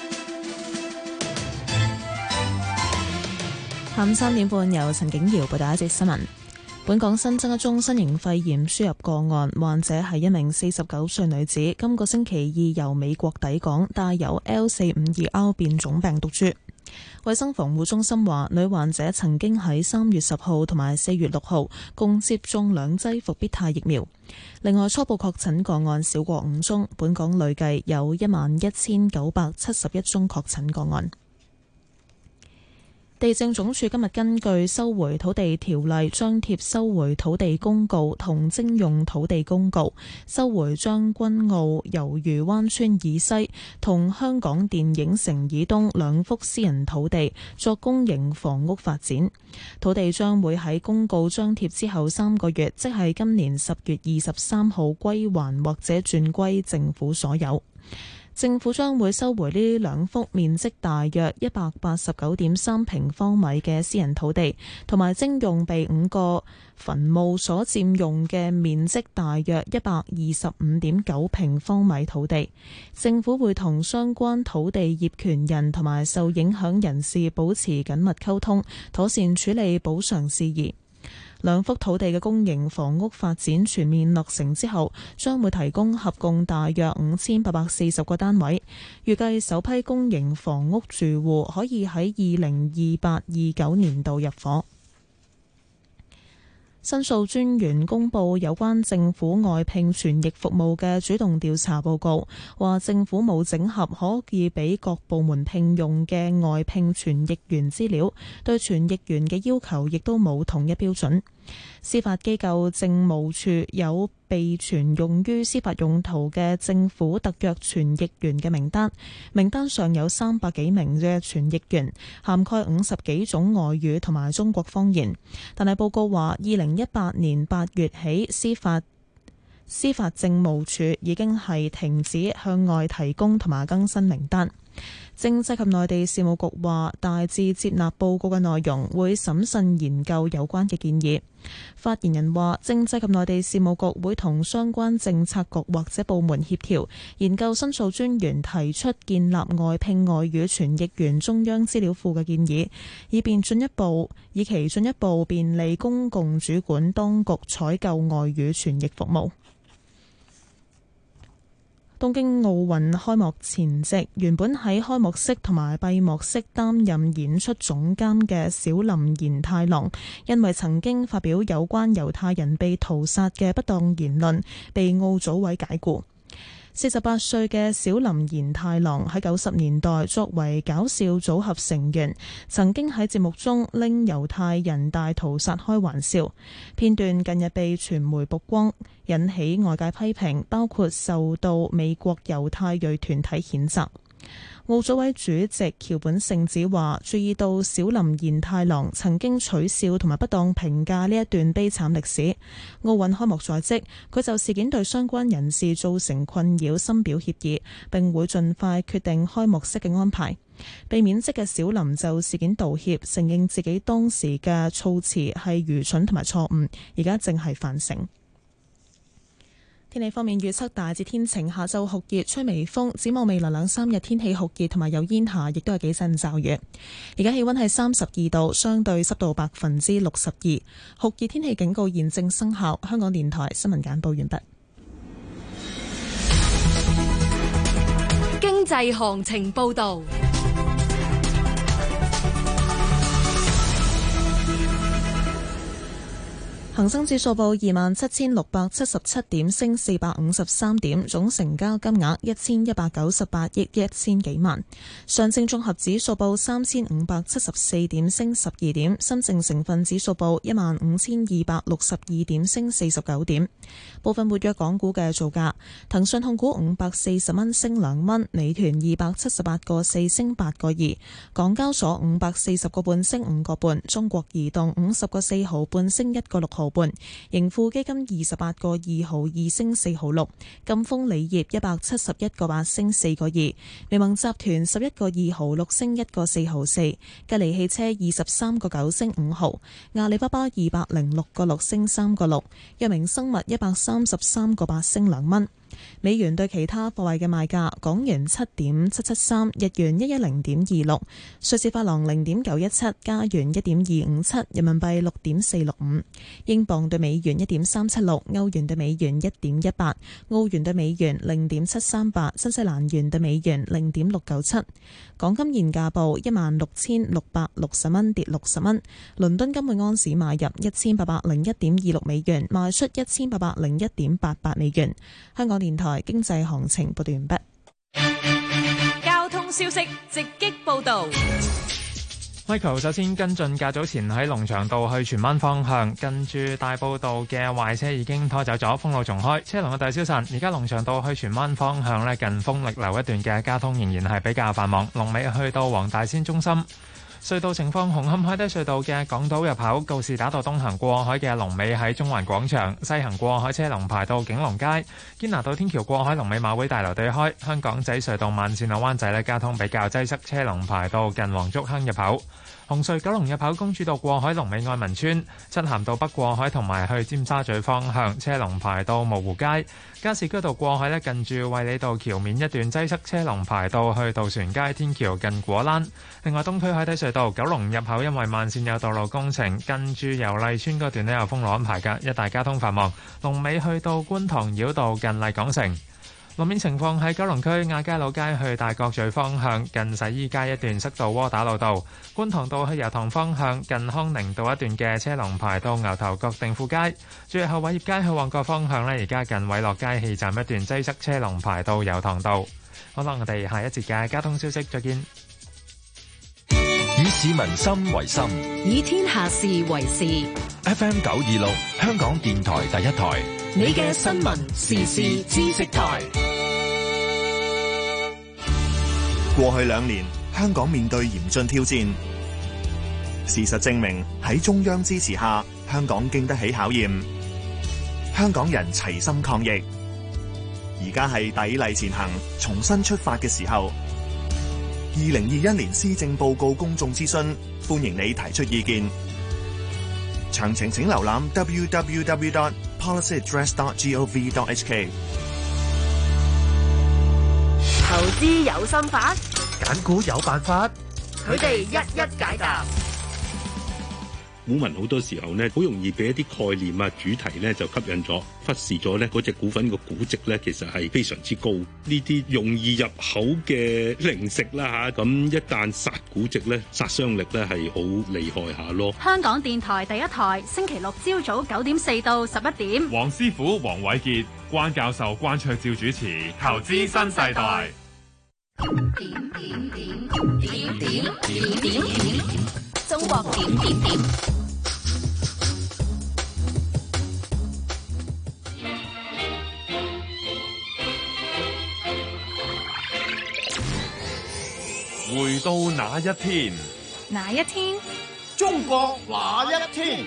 [SPEAKER 1] 下午3點半，由陳景瑤報道一節新聞。本港新增一宗新型肺炎輸入個案，患者係一名49歲女子，今個星期2由美國抵港，帶有 L452R 變種病毒株。衛生防護中心話，女患者曾經喺3月10號同埋4月6號共接種2劑復必泰疫苗。另外，初步確診個案少過5宗，本港累計有11971宗確診個案。地政總署今日根據收回土地條例張貼收回土地公告同徵用土地公告，收回將軍澳魷魚灣村以西同香港電影城以東2幅私人土地作公營房屋發展。土地將會喺公告張貼之後3個月，即係今年10月23號歸還或者轉歸政府所有。政府將會收回呢2幅面積大約189.3平方米嘅私人土地，同埋徵用被5個墳墓所佔用嘅面積大約125.9平方米土地。政府會同相關土地業權人同埋受影響人士保持緊密溝通，妥善處理補償事宜。2幅土地嘅公營房屋發展全面落成之後，將會提供合共大約5840個單位。預計首批公營房屋住戶可以喺2028-29年度入伙。申訴專員公布有關政府外聘傳譯服務嘅主動調查報告，話政府冇整合可以俾各部門聘用嘅外聘傳譯員資料，對傳譯員嘅要求亦都冇統一標準。司法機構政務處有備存用於司法用途嘅政府特約傳譯員嘅名單，名單上有300幾名嘅傳譯員，涵蓋50幾種外語同埋中國方言。但係報告話，2018年8月起，司法政務處已經係停止向外提供同埋更新名單。政制及內地事務局話，大致接納報告嘅內容，會審慎研究有關嘅建議。發言人話，政制及內地事務局會同相關政策局或者部門協調，研究申訴專員提出建立外聘外語傳譯員中央資料庫嘅建議，以期進一步便利公共主管當局採購外語傳譯服務。東京奧運開幕前夕，原本喺開幕式同埋閉幕式擔任演出總監嘅小林賢太郎，因為曾經發表有關猶太人被屠殺嘅不當言論，被奧組委解僱。 48歲嘅小林賢太郎喺90年代作為搞笑組合成員，曾經喺節目中拎猶太人大屠殺開玩笑。片段近日被傳媒曝光，引起外界批評，包括受到美國猶太裔團體譴責。奧組委主席橋本聖子話：注意到小林賢太郎曾經取笑同埋不當評價呢一段悲慘歷史。奧運開幕在即，佢就事件對相關人士造成困擾深表歉意，並會盡快決定開幕式嘅安排。被免職嘅小林就事件道歉，承認自己當時嘅措辭係愚蠢同埋錯誤，而家正係反省。天氣方面預測大致天晴，下晝酷熱，吹微風。展望未來2-3日天氣酷熱同埋有煙霞，亦都有幾陣驟雨。而家氣溫係32度，相對濕度62%。酷熱天氣警告現正生效。香港電台新聞簡報完畢。
[SPEAKER 12] 經濟行情報道。
[SPEAKER 1] 恒生指數報27,677點，升453點，總成交金額1198億1000幾萬。上證綜合指數報3574點，升12點。深證成分指數報15262點，升49點。部分活躍港股嘅造價：騰訊控股540蚊，升2蚊；美團278個4，升8個2；港交所540個半，升5個半；中國移動50個4毫半，升1個6毫半，盈富基金28個2毫2，升4毫6，贛鋒鋰業171個8，升4個2，微盟集團11個2毫6，升1個4毫4，吉利汽車23個9，升5毫，阿里巴巴206個6，升3個6，藥明生物133個8，升2蚊。美元對其他貨幣嘅賣價：港元7.773，日元110.26，瑞士法郎0.917，加元1.257，人民幣6.465，英鎊對美元1.376，歐元對美元1.18，澳元對美元0.738，新西蘭元對美元0.697。港金現價報16,660蚊，跌60蚊。倫敦金每盎司買入1801.26美元，賣出1801.88美元。香港電台經濟行情報道完畢。
[SPEAKER 9] 交通消息直擊報道。
[SPEAKER 19] Michael 首先跟進，較早前喺龍翔道去荃灣方向，近住大埔道嘅壞車已經拖走咗，封路重開，車龍嘅大消散。而家龍翔道去荃灣方向呢，近豐力樓一段嘅交通仍然係比較繁忙，龍尾去到黃大仙中心。隧道情況：紅磡海底隧道嘅港島入口告士打道東行過海嘅龍尾喺中環廣場，西行過海車龍排到景隆街。堅拿道天橋過海龍尾馬會大樓對開。香港仔隧道慢線落灣仔呢，交通比較擠塞，車龍排到近黃竹坑入口。紅隧九龍入口公主道過海龍尾愛民村，漆咸道北過海同埋去尖沙咀方向車龍排到蕪湖街。加士居道過海呢，近住衛理道橋面一段擠塞，車龍排到去渡船街天橋近果欄。另外東區海底隧道九龍入口因為慢線有道路工程，近住油麗村嗰段呢有封路安排㗎，一帶交通繁忙。龍尾去到觀塘繞道近麗港城。路面情況喺九龍區亞皆老街去大角咀方向，近洗衣街一段塞到窩打老道；觀塘道去油塘方向，近康寧道一段嘅車龍排到牛頭角定富街。最後偉業街去旺角方向呢，而家近偉樂街氣站一段擠塞，車龍排到油塘道。好啦，我哋下一節嘅交通消息再見。
[SPEAKER 7] 以市民心為心，
[SPEAKER 12] 以天下事為事。
[SPEAKER 7] FM 926，香港電台第一台，
[SPEAKER 12] 你嘅新聞時事知識台。
[SPEAKER 20] 過去2年，香港面對嚴峻挑戰。事實證明，喺中央支持下，香港經得起考驗。香港人齊心抗疫，而家係砥礪前行、重新出發嘅時候。2021年施政報告公眾諮詢，歡迎你提出意見。詳情請瀏覽 www.policyaddress.gov.hk。
[SPEAKER 9] 投資有心法，
[SPEAKER 10] 揀股有辦法，
[SPEAKER 9] 佢哋一一解答。
[SPEAKER 21] 股民好多時候呢，好容易俾一啲概念啊、主題呢就吸引咗，忽視咗呢嗰隻股份個估值呢，其實係非常之高。呢啲容易入口嘅零食啦嚇，咁一旦殺估值呢，殺傷力呢係好厲害下咯。
[SPEAKER 22] 香港電台第一台，星期六朝早9:04到11點。
[SPEAKER 23] 黃師傅黃偉傑、關教授關卓照主持《投資新世代》。
[SPEAKER 8] 中國點。
[SPEAKER 23] 回到那一天，
[SPEAKER 8] 哪一天？
[SPEAKER 9] 中國那一天？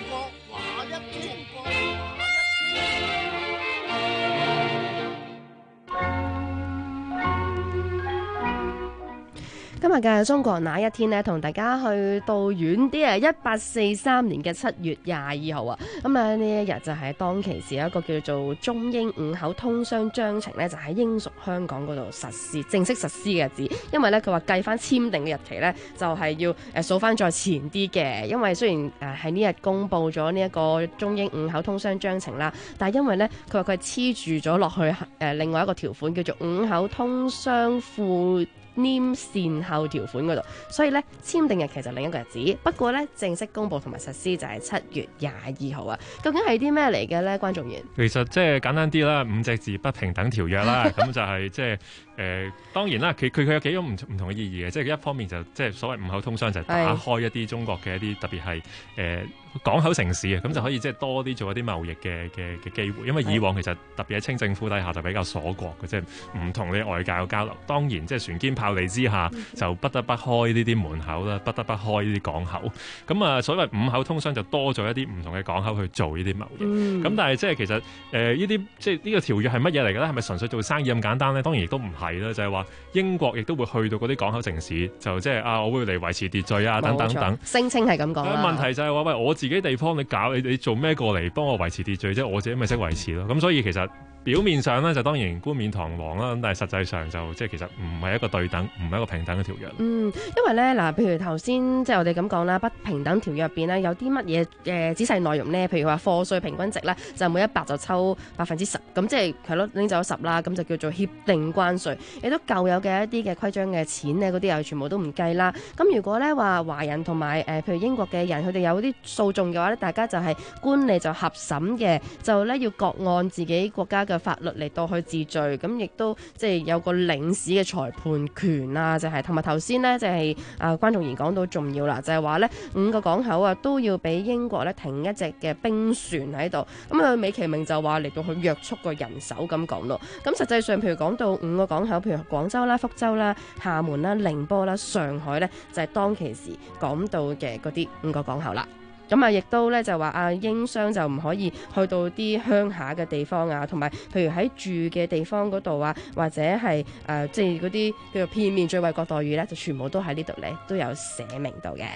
[SPEAKER 13] 今日嘅中國那一天呢，同大家去到遠啲啊，1843年嘅7月22號啊，咁啊呢一日就係當其時有一個叫做中英五口通商章程呢，就喺英屬香港嗰度正式實施嘅日子。因為呢，佢話計翻簽訂嘅日期呢，就係要數翻再前啲嘅。因為雖然喺呢日公佈咗呢一個中英五口通商章程啦，但係因為呢，佢話佢係黐住咗落去另外一個條款叫做五口通商附黏善後條款嗰度，所以咧簽訂日期就另一個日子。不過咧正式公佈同埋實施就係7月22號啊。究竟係啲咩嚟嘅咧？關仲元，
[SPEAKER 14] 其實即係簡單啲啦，5隻字不平等條約啦。咁就係即係當然啦，佢有幾種唔同嘅意義嘅。即係一方面就即係所謂五口通商，就係打開一啲中國嘅一啲特別係港口城市啊，咁就可以即係多啲做一啲貿易嘅機會。因為以往其實特別喺清政府底下就比較鎖國嘅，即係唔同你外界嘅交流。當然即係船堅炮利之下，就不得不開呢啲門口啦，不得不開呢啲港口。咁啊，所謂五口通商就多咗一啲唔同嘅港口去做呢啲貿易。咁但係即係其實呢啲即係呢個條約係乜嘢嚟嘅咧？係咪純粹做生意咁簡單咧？當然亦都唔係啦，就係話英國亦都會去到嗰啲港口城市，就即係我會嚟維持秩序啊，等等等。
[SPEAKER 13] 聲稱係咁講啦。
[SPEAKER 14] 問題就係話喂，我自己地方你做咩過嚟幫我維持秩序啫？我自己咪識維持咯。咁所以其實表面上咧就當然冠冕堂皇啦，咁但係實際上就即係其實唔係一個對等，唔係一個平等嘅條約。因
[SPEAKER 13] 為咧嗱，譬如頭先即係我哋咁講啦，不平等條約入邊咧有啲乜嘢仔細內容咧？譬如話課稅平均值咧，就每100就抽10%，咁即係係咯，拎走10啦，咁就叫做協定關稅。亦都舊有嘅一啲嘅規章嘅錢咧，嗰啲又全部都唔計啦。咁如果咧話華人同埋譬如英國嘅人，佢哋有啲訴訟嘅話咧，大家就係官吏就合審嘅，就咧要各按自己國家嘅法律嚟到去治罪，咁亦都即係有個領事嘅裁判權啊，就係同埋頭先呢，就係關仲賢講到重要啦，就係話呢5個港口啊都要俾英國咧停一隻嘅兵船喺度，咁啊美其名就話嚟到去約束個人手咁講咯。咁實際上譬如講到5個港口，譬如廣州啦、福州啦、廈門啦、寧波啦、上海呢，就係當其時講到嘅嗰啲5個港口啦。咁啊，亦都咧就話英商就唔可以去到啲鄉下嘅地方啊，同埋譬如喺住嘅地方嗰度啊，或者係即係嗰啲叫做片面最惠國待遇咧，就全部都喺呢度咧都有寫明到嘅。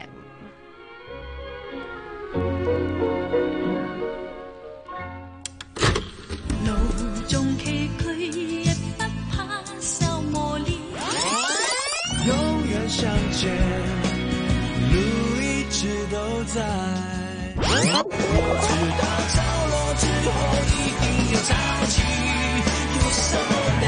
[SPEAKER 2] 路中崎嶇也不怕受磨練，
[SPEAKER 9] 永遠相見，路一直都在。我知道潮落之後一定有潮起，有什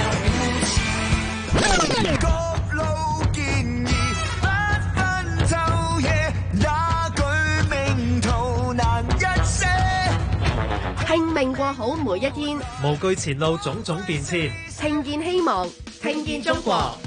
[SPEAKER 9] 麼了不起？各路建議不分晝夜，那句名圖難一些。
[SPEAKER 13] 拼命過好每一天，
[SPEAKER 16] 無懼前路種種變遷，
[SPEAKER 13] 聽見希望，聽見中國。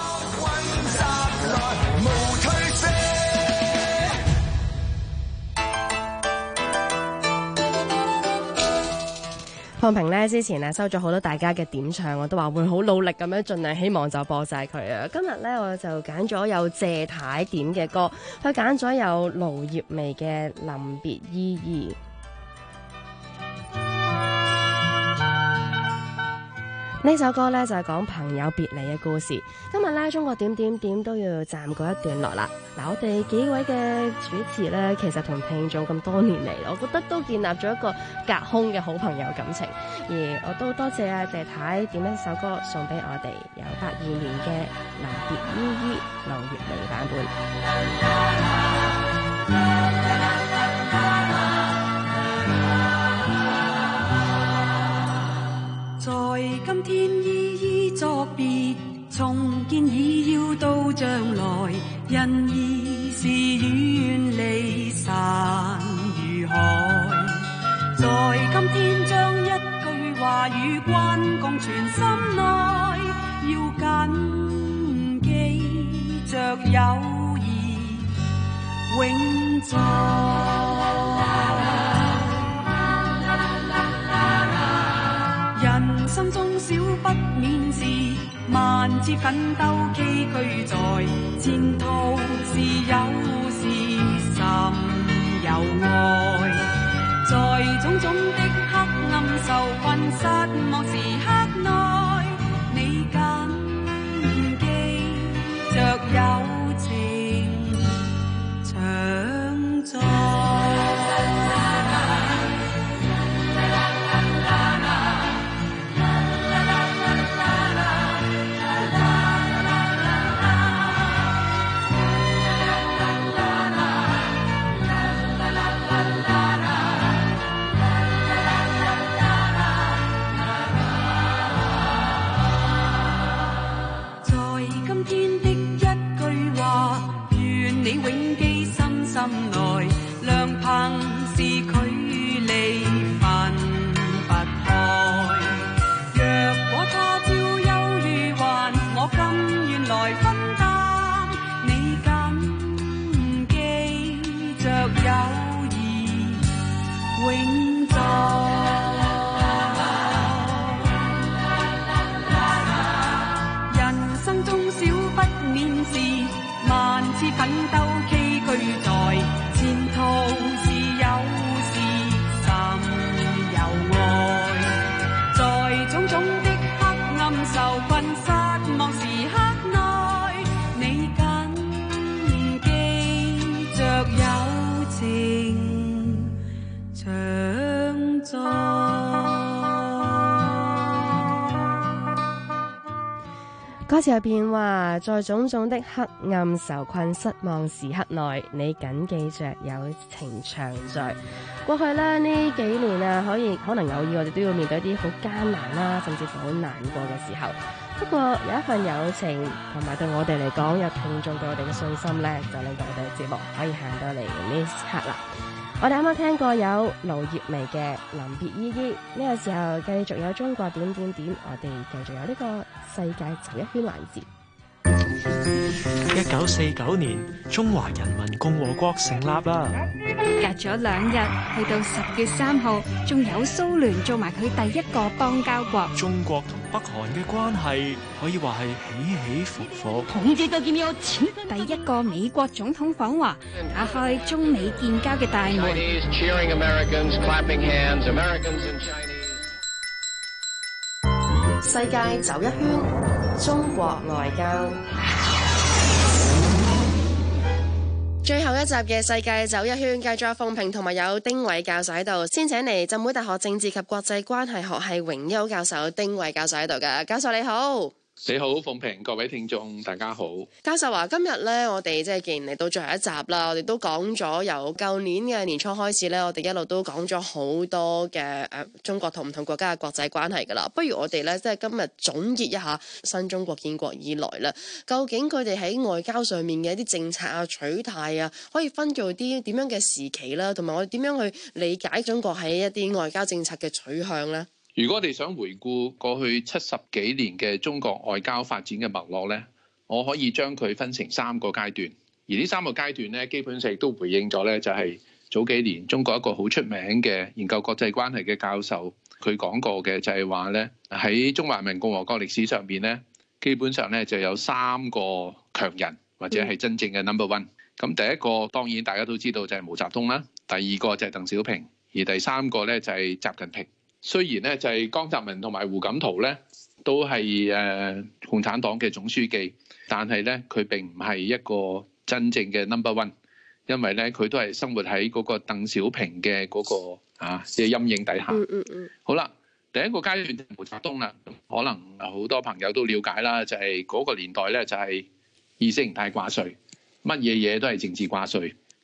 [SPEAKER 13] 方平呢之前收咗好多大家嘅點唱，我都話會好努力咁樣盡量希望就播晒佢啊！今日呢，我就揀咗有謝太點嘅歌，佢揀咗有盧業媚嘅《臨別依依》。呢首歌呢，就係講朋友別離嘅故事。今日呢，中國點點點都要暫告一段落啦。嗱，我哋幾位嘅主持呢，其實同聽眾咁多年嚟，我覺得都建立咗一個隔空嘅好朋友感情。而我都多謝謝太點一首歌送俾我哋，有82年嘅《臨別依依》盧業媚版本。
[SPEAKER 2] 在今天依依作別，重建已要到將來，人兒是遠離散如海。在今天將一句話與君共存心內，要緊記着友誼永在。人生中少不免事，萬次奮鬥崎嶇在，前途是有是甚有愛，在種種的黑暗愁困失望時刻內，你緊記着友情長在。
[SPEAKER 13] 歌詞入邊話，在種種的黑暗、愁困、失望時刻內，你緊記着友情長在。過去呢幾年啊，可能偶爾我哋都要面對一啲好艱難啦，甚至乎好難過嘅時候。不過有一份友情，同埋對我哋嚟講，有聽眾對我哋嘅信心呢，就令到我哋嘅節目可以行到嚟呢刻啦。我哋啱啱聽過有盧業薇嘅臨別依依，呢個時候繼續有中國點點點，我哋繼續有呢個世界走一圈環節。
[SPEAKER 16] 1949年，中華人民共和國成立啦。
[SPEAKER 22] 隔咗2日，去到10月3號，仲有蘇聯做埋佢第一個邦交國。
[SPEAKER 16] 中國同北韓嘅關係可以話係起起伏伏。
[SPEAKER 22] 第一個美國總統訪華，打開中美建交嘅大門。
[SPEAKER 13] 世界走一圈，中國外交。最後一集嘅世界走一圈，繼續鳳萍同埋有丁偉教授喺度，先請嚟浸會大學政治及國際關係學系榮休教授丁偉教授喺度㗎。教授你好。
[SPEAKER 3] 你好，鳳萍，各位聽眾大家好。
[SPEAKER 13] 教授話今日咧，我哋即係既然嚟到最後一集啦，我哋都講咗由舊年嘅年初開始咧，我哋一路都講咗好多嘅中國同唔同國家嘅國際關係噶啦。不如我哋咧即係今日總結一下新中國建國以來咧，究竟佢哋喺外交上面嘅一啲政策啊、取態啊，可以分做啲點樣嘅時期啦，同埋我哋點樣去理解中國喺一啲外交政策嘅取向咧？
[SPEAKER 3] 如果我哋想回顧過去70幾年嘅中國外交發展嘅脈絡呢，我可以將佢分成3個階段，而呢3個階段呢，基本上亦都回應咗呢，就係早幾年中國一個好出名嘅研究國際關係嘅教授，佢講過嘅就係話呢，喺中華人民共和國歷史上邊呢，基本上呢就有3個強人或者係真正嘅 number one。咁第一個當然大家都知道就係毛澤東啦，第二個就係鄧小平，而第3個呢就係習近平。雖然咧就係江澤民同埋胡錦濤咧都係共產黨嘅總書記，但係咧佢並唔係一個真正嘅 number one， 因為咧佢都係生活喺嗰個鄧小平嘅嗰個嘅陰影底下。好啦，第一個階段就係毛澤東啦，可能好多朋友都了解啦，就係嗰個年代咧就係意識形態掛帥，乜嘢嘢都係政治掛帥。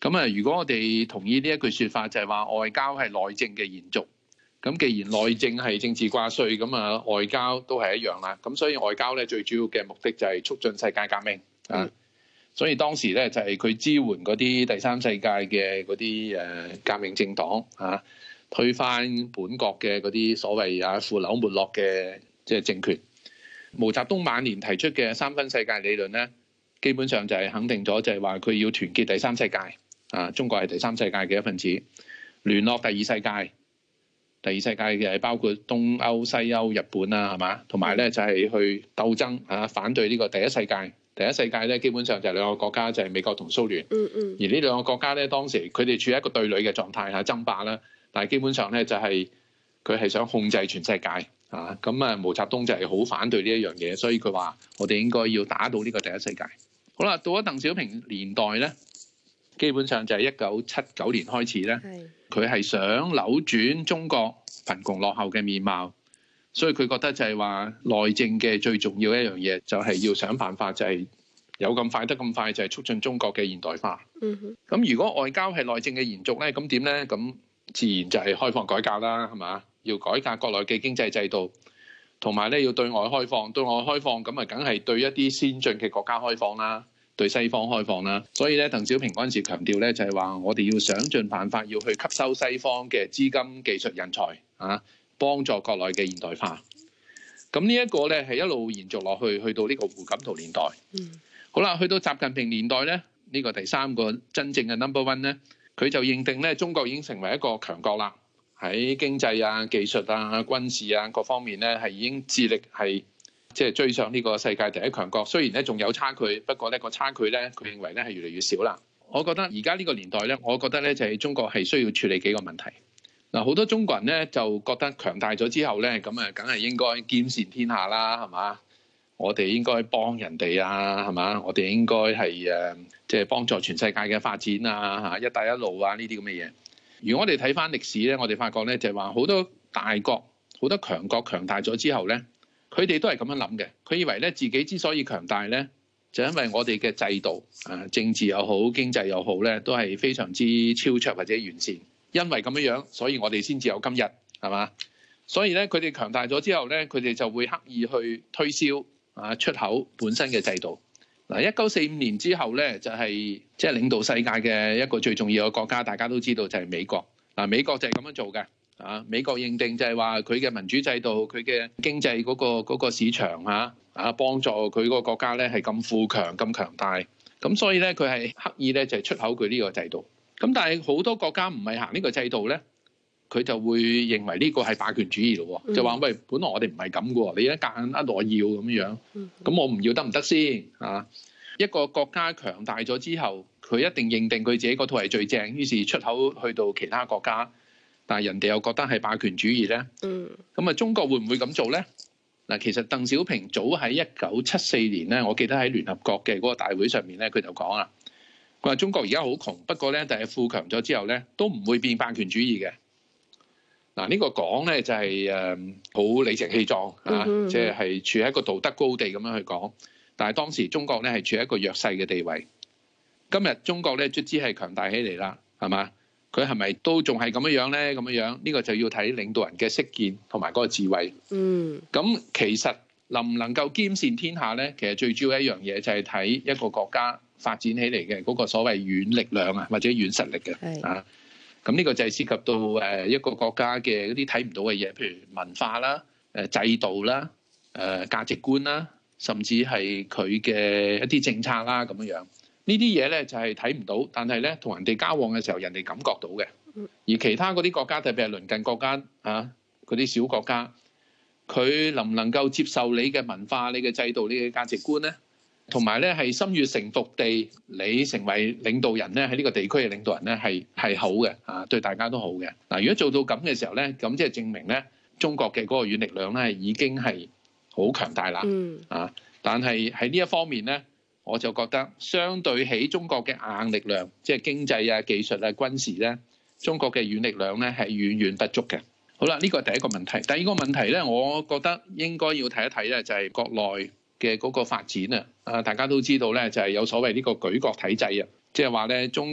[SPEAKER 3] 咁啊，如果我哋同意呢一句説法，就係話外交係內政嘅延續。咁既然內政係政治掛帥，咁啊外交都係一樣啦。咁所以外交咧最主要嘅目的就係促進世界革命啊。所以當時咧就係佢支援嗰啲第三世界嘅嗰啲革命政黨啊，推翻本國嘅嗰啲所謂腐朽沒落嘅即係政權。毛澤東晚年提出嘅三分世界理論咧，基本上就係肯定咗，就係話佢要團結第三世界啊，中國係第三世界嘅一份子，聯絡第二世界。第二世界嘅包括東歐、西歐、日本啊，係嘛？同埋咧就係去鬥爭啊，反對呢個第一世界。第一世界咧基本上就係兩個國家，就係美國同蘇聯。而呢兩個國家咧，當時佢哋處於一個對壘嘅狀態嚇，爭霸啦。但係基本上咧就係佢係想控制全世界啊。咁啊，毛澤東就係好反對呢一樣嘢，所以佢話我哋應該要打倒呢個第一世界。好啦，到咗鄧小平年代咧，基本上就係1979年開始咧。佢係想扭轉中國貧窮落後嘅面貌，所以佢覺得就係話內政嘅最重要一樣嘢，就係要想辦法就係有咁快得咁快，就係促進中國嘅現代化。咁如果外交係內政嘅延續咧，咁點咧？咁自然就係開放改革啦，係嘛？要改革國內嘅經濟制度，同埋咧要對外開放。對外開放咁啊，梗係對一啲先進嘅國家開放啦。對西方開放啦，所以咧，鄧小平嗰陣時強調咧，就係話我哋要想盡辦法要去吸收西方嘅資金、技術、人才啊，幫助國內嘅現代化。咁呢一個咧係一路延續落去，去到呢個胡錦濤年代。好啦，去到習近平年代咧，呢個第三個真正嘅 number one 咧，佢就認定咧，中國已經成為一個強國啦，喺經濟啊、技術啊、軍事啊各方面咧係已經致力係。即係追上呢個世界第一強國，雖然咧仲有差距，不過呢個差距咧，佢認為咧係越嚟越少啦。我覺得而家呢個年代咧，我覺得咧就係中國係需要處理幾個問題。嗱，好多中國人咧就覺得強大咗之後咧，咁啊梗係應該兼善天下啦，係嘛？我哋應該幫人哋啊，係嘛？我哋應該係即係幫助全世界嘅發展啊，嚇一帶一路啊呢啲咁嘅嘢。如果我哋睇翻歷史咧，我哋發覺咧就係話好多大國、好多強國強大咗之後咧。佢哋都係咁樣諗嘅，佢以為咧自己之所以強大咧，就因為我哋嘅制度啊，政治又好，經濟又好咧，都係非常之超卓或者完善。因為咁樣，所以我哋先至有今日，係嘛？所以咧，佢哋強大咗之後咧，佢哋就會刻意去推銷啊出口本身嘅制度。嗱，1945年之後咧，就係即係領導世界嘅一個最重要嘅國家，大家都知道就係美國。嗱，美國就係咁樣做嘅。啊！美國認定就係話佢嘅民主制度、佢嘅經濟嗰個市場幫助佢個國家咧係咁富強、咁強大。咁所以咧，佢係刻意咧就係出口佢呢個制度。咁但係好多國家唔係行呢個制度咧，佢就會認為呢個係霸權主義咯。就話喂，本來我哋唔係咁嘅喎，你一夾硬我要咁樣，咁我唔要得唔得先啊？一個國家強大咗之後，佢一定認定佢自己嗰套係最正，於是出口去到其他國家。但係人哋又覺得係霸權主義咧，咁啊中國會唔會咁做咧？嗱，其實鄧小平早喺1974年咧，我記得喺聯合國嘅嗰個大會上面咧，佢就講啦，佢話中國而家好窮，不過咧，但係富強咗之後咧，都唔會變霸權主義嘅。嗱，呢個講咧就係好理直氣壯啊，即係處喺一個道德高地咁樣去講。但係當時中國咧係處喺一個弱勢嘅地位，今日中國咧卒之係強大起嚟啦，係嘛？佢係咪都仲係咁樣樣咧？咁樣樣呢個就要睇領導人嘅識見同埋嗰個智慧。咁其實能唔能夠兼善天下咧？其實最主要一樣嘢就係睇一個國家發展起嚟嘅嗰個所謂軟力量啊，或者軟實力嘅啊。咁呢個就係涉及到一個國家嘅嗰啲睇唔到嘅嘢，譬如文化啦、制度啦、價值觀啦，甚至係佢嘅一啲政策啦咁樣樣。呢啲嘢咧就係睇唔到，但係咧同人哋交往嘅時候，人哋感覺到嘅。而其他嗰啲國家，特別係鄰近國家啊，嗰啲小國家，佢能唔能夠接受你嘅文化、你嘅制度、你嘅價值觀咧？同埋咧係心悅誠服地，你成為領導人咧，喺呢個地區嘅領導人咧係好嘅啊，對大家都好嘅。嗱，如果做到咁嘅時候咧，咁即係證明咧，中國嘅嗰個軟力量咧已經係好強大啦。啊，但係喺呢一方面咧。我就覺得相對起中國嘅硬力量，即係經濟啊、技術啊、軍事咧，中國嘅軟力量咧係遠遠不足嘅。好啦，呢個係第一個問題。第二個問題咧，我覺得應該要睇一睇咧，就係國內嘅嗰個發展啊。大家都知道咧，就係有所謂呢個舉國體制啊，即係話咧，中國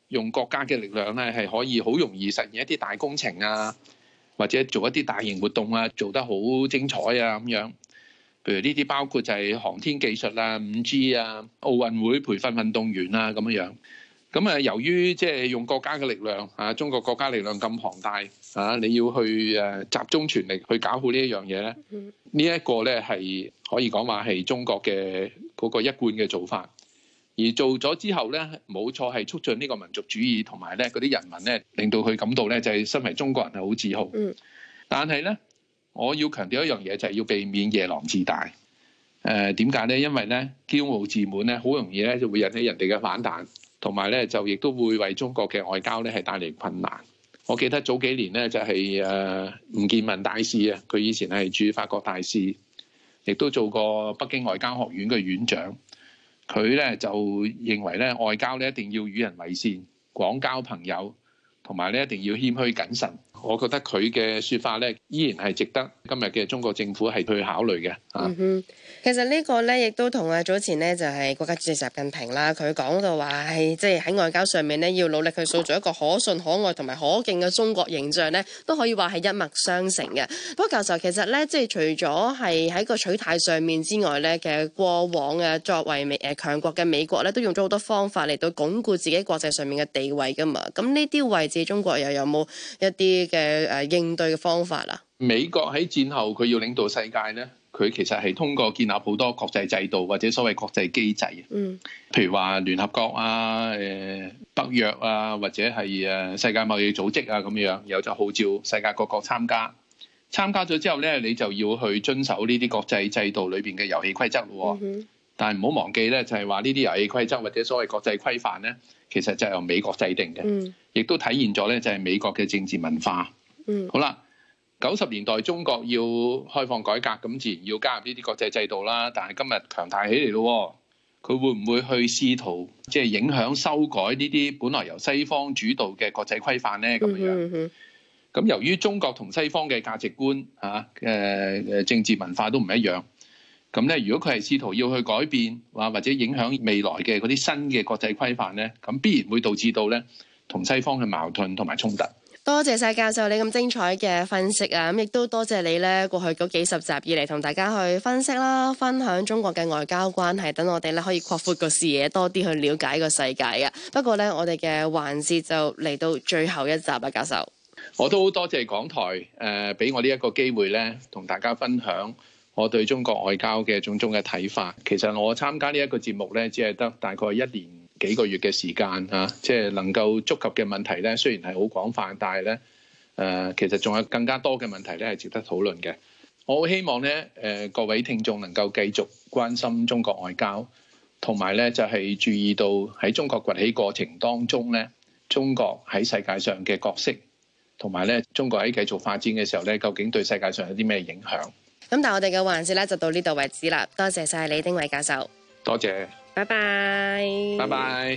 [SPEAKER 3] 用國家嘅力量咧係可以好容易實現一啲大工程啊，或者做一啲大型活動啊，做得好精彩啊咁樣。譬如呢啲包括就係航天技術啊、5G 啊、奧運會培訓運動員啊咁樣。咁啊，由於即係用國家嘅力量啊，中國國家力量咁龐大啊，你要去集中全力去搞好呢一樣嘢咧，呢一個咧係可以講話係中國嘅嗰個一貫嘅做法。而做咗之後咧，冇錯係促進呢個民族主義，同埋咧嗰啲人民咧，令到佢感到咧就係身為中國人係好自豪。但係咧，我要強調一樣嘢，就係要避免夜郎自大。點解咧？因為咧驕傲自滿咧，好容易咧就會引起人哋嘅反彈，同埋咧就亦都會為中國嘅外交咧係帶嚟困難。我記得早幾年咧就係吳建民大使啊，佢以前係駐法國大使，亦都做過北京外交學院嘅院長。佢咧就認為咧外交咧一定要與人為善，廣交朋友，同埋咧一定要謙虛謹慎。我覺得佢嘅説法咧，依然係值得今日嘅中國政府係去考慮嘅。
[SPEAKER 5] 其實呢個咧，亦都同早前呢就係國家主席習近平啦，佢講到話係即係喺外交上面呢，要努力去塑造一個可信、可愛同埋可敬嘅中國形象呢，都可以話係一脈相承嘅。不過教授，其實咧即係除咗係喺個取態上面之外咧，其實過往作為強國嘅美國咧，都用咗好多方法嚟到鞏固自己國際上面嘅地位噶嘛。咁呢啲位置，中國又有冇一啲嘅應對嘅方法啦？
[SPEAKER 3] 美國喺戰後佢要領導世界咧，佢其實係通過建立好多國際制度或者所謂國際機制。譬如話聯合國啊、北約啊，或者係世界貿易組織啊咁樣，然後就號召世界各國參加。參加咗之後咧，你就要去遵守呢啲國際制度裏邊嘅遊戲規則咯。但係唔好忘記咧，就係話呢啲遊戲規則或者所謂國際規範咧，其實就係由美國制定嘅，亦都體現咗咧就係美國嘅政治文化。好啦，90年代中國要開放改革，咁自然要加入呢啲國際制度啦。但係今日強大起嚟咯，佢會唔會去試圖即係影響修改呢啲本來由西方主導嘅國際規範咧？咁樣咁由於中國同西方嘅價值觀政治文化都唔一樣。咁咧，如果佢係試圖要去改變，或者影響未來嘅嗰啲新嘅國際規範咧，咁必然會導致到咧同西方嘅矛盾同埋衝突。
[SPEAKER 5] 多謝晒教授你咁精彩嘅分析啊！咁亦都多謝你咧過去嗰幾十集以嚟同大家去分析啦，分享中國嘅外交關係，等我哋咧可以擴闊個視野，多啲去了解個世界嘅。不過咧，我哋嘅環節就嚟到最後一集啦，教授。
[SPEAKER 3] 我都好多謝港台俾我呢一個機會咧，同大家分享我對中國外交嘅種種嘅睇法。其實我參加呢一個節目咧，只係得大概1年幾個月嘅時間即係能夠觸及嘅問題咧，雖然係好廣泛，但係咧其實仲有更加多嘅問題咧係值得討論嘅。我好希望咧各位聽眾能夠繼續關心中國外交，同埋咧就係注意到喺中國崛起過程當中咧，中國喺世界上嘅角色，同埋咧中國喺繼續發展嘅時候咧，究竟對世界上有啲咩影響？
[SPEAKER 5] 咁但係我哋嘅環節咧就到呢度為止啦。多謝晒李丁偉教授。
[SPEAKER 3] 多謝。
[SPEAKER 5] 拜拜。
[SPEAKER 3] 拜拜。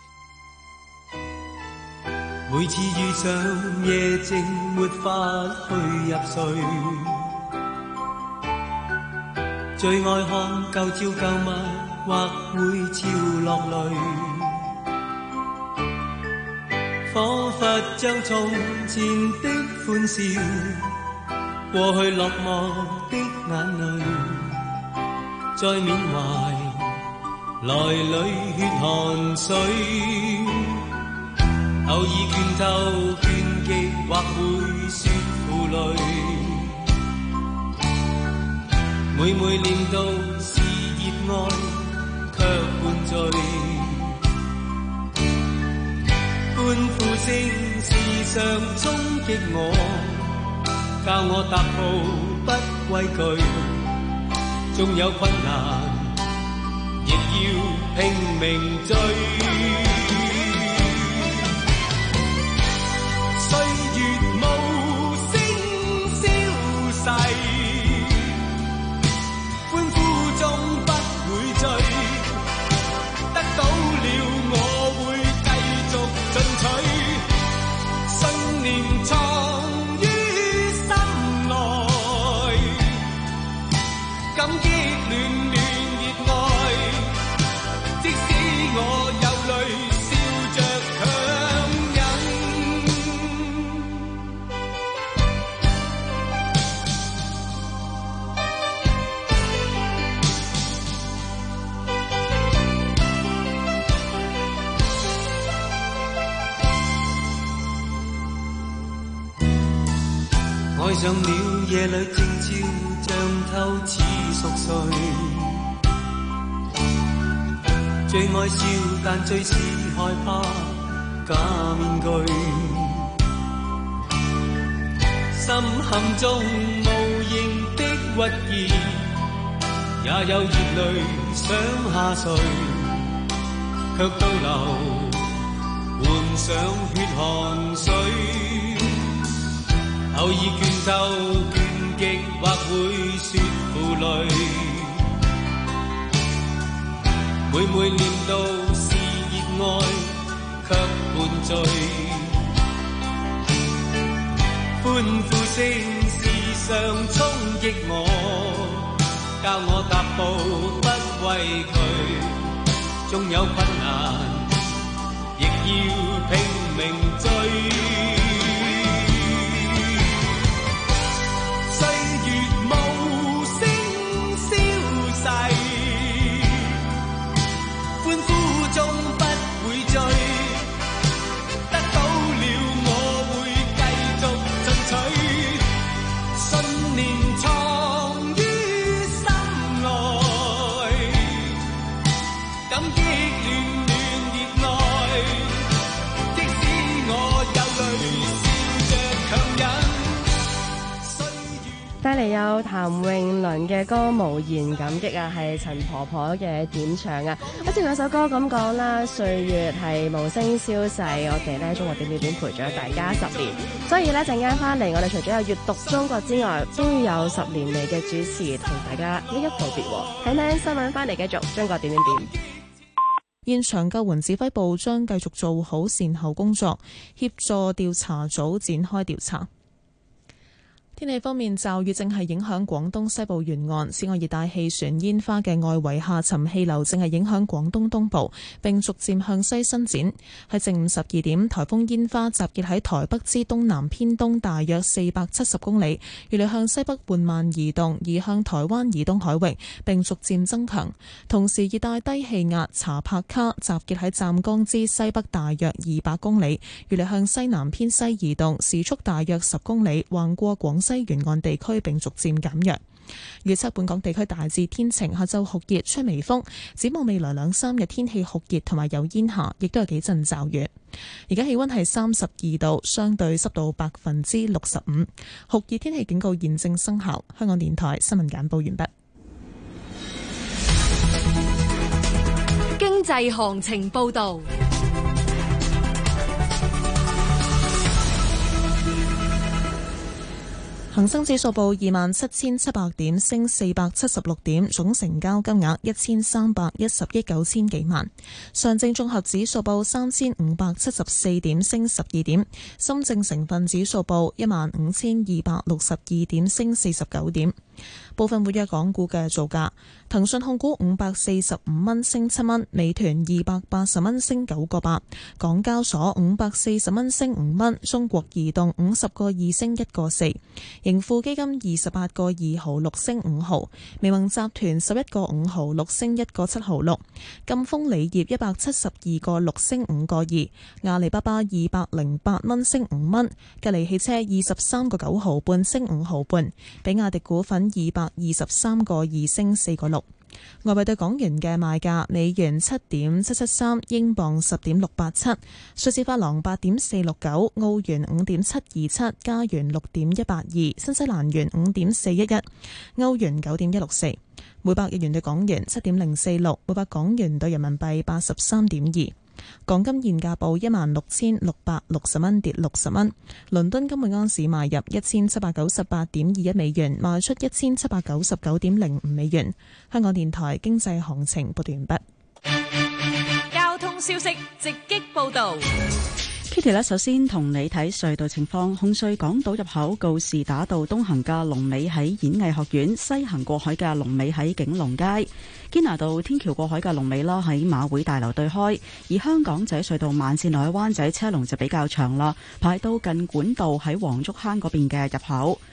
[SPEAKER 9] 每次遇上夜靜沒法去入睡，最愛看舊照舊物或會潮落淚，彷彿將從前的歡笑，過去落寞的眼淚，再緬懷來裏血汗水，偶爾拳頭拳擊或會說負累，每每念到是熱愛卻灌醉，歡呼聲時常衝擊我，教我踏步不畏懼，縱有困難亦要拼命追。歲月無聲消逝，歡呼中不會醉，得到了我會繼續進取，信念藏於心內，感激暖暖熱愛，即使我有淚上了夜裏靜悄像透似熟睡，最愛笑但最是害怕假面具，心坎中無形的鬱結，也有熱淚想下垂，卻倒流換上血汗水，偶爾倦透倦極或會說負累，每每念到是熱愛卻伴醉，歡呼聲時常衝擊我，教我踏步不畏懼，縱有困難亦要拼命追。
[SPEAKER 13] 帶嚟有譚詠麟嘅歌《無言感激》啊，係陳婆婆嘅點唱啊！好似兩首歌咁講啦，歲月係無聲消逝，我哋咧中國點陪咗大家10年，所以咧陣間翻嚟，我哋除咗有閱讀中國之外，都有10年嚟嘅主持同大家一一道別。睇聽新聞翻嚟，繼續中國點。
[SPEAKER 1] 現場救援指揮部將繼續做好善後工作，協助調查組展開調查。天氣方面，驟雨正係影響廣東西部沿岸，此外熱帶氣旋煙花嘅外圍下沉氣流正係影響廣東東部，並逐漸向西伸展。喺正午12點，颱風煙花集結喺台北之東南偏東大約470公里，預料向西北緩慢移動，移向台灣以東海域，並逐漸增強。同時，熱帶低氣壓查帕卡集結喺湛江之西北大約200公里，預料向西南偏西移動，時速大約10公里，橫過廣西沿岸地區並逐漸減弱。預測本港地區大致天晴，下晝酷熱，吹微風。展望未來2-3日天氣酷熱同埋有煙霞，亦都有幾陣驟雨。而家氣溫係32度，相對濕度65%。酷熱天氣警告現正生效。香港電台新聞簡報完畢。
[SPEAKER 12] 經濟行情報道。
[SPEAKER 1] 恒生指數報27,700點，升476點，總成交金額1310億9千幾萬。上證綜合指數報3574點，升12點。深證成分指數報15,262點，升49點。部分活躍港股嘅造價：騰訊控股545蚊升7蚊，美團280蚊升9個8，港交所540蚊升5蚊，中國移動50個2升1個4，盈富基金28個2毫6升5毫，微盟集團11個5毫6升1個7毫6，贛鋒鋰業172個6升5個2，阿里巴巴208蚊升5蚊，吉利汽車23個9毫半升5毫半，比亞迪股份223個2升4個6。外幣對港元嘅賣價：美元7.773，英鎊10.687，瑞士法郎8.469，澳元5.727，加元6.182，新西蘭元5.411，歐元9.164。每百日元對港元7.046，每百港元對人民幣83.2。港金現價報16,660蚊，跌60蚊。倫敦金每盎司賣入1798.21美元，賣出1799.05美元。香港電台經濟行情報道完畢。
[SPEAKER 12] 交通消息直擊報道。
[SPEAKER 4] Kitty 咧，首先同你睇隧道情況。紅隧港島入口告士打道東行嘅龍尾喺演藝學院，西行過海嘅龍尾喺景隆街。堅拿道天橋過海嘅龍尾啦喺馬會大樓對開。而香港仔隧道慢線落去灣仔車龍就比較長啦，排到近管道喺黃竹坑嗰邊嘅入口。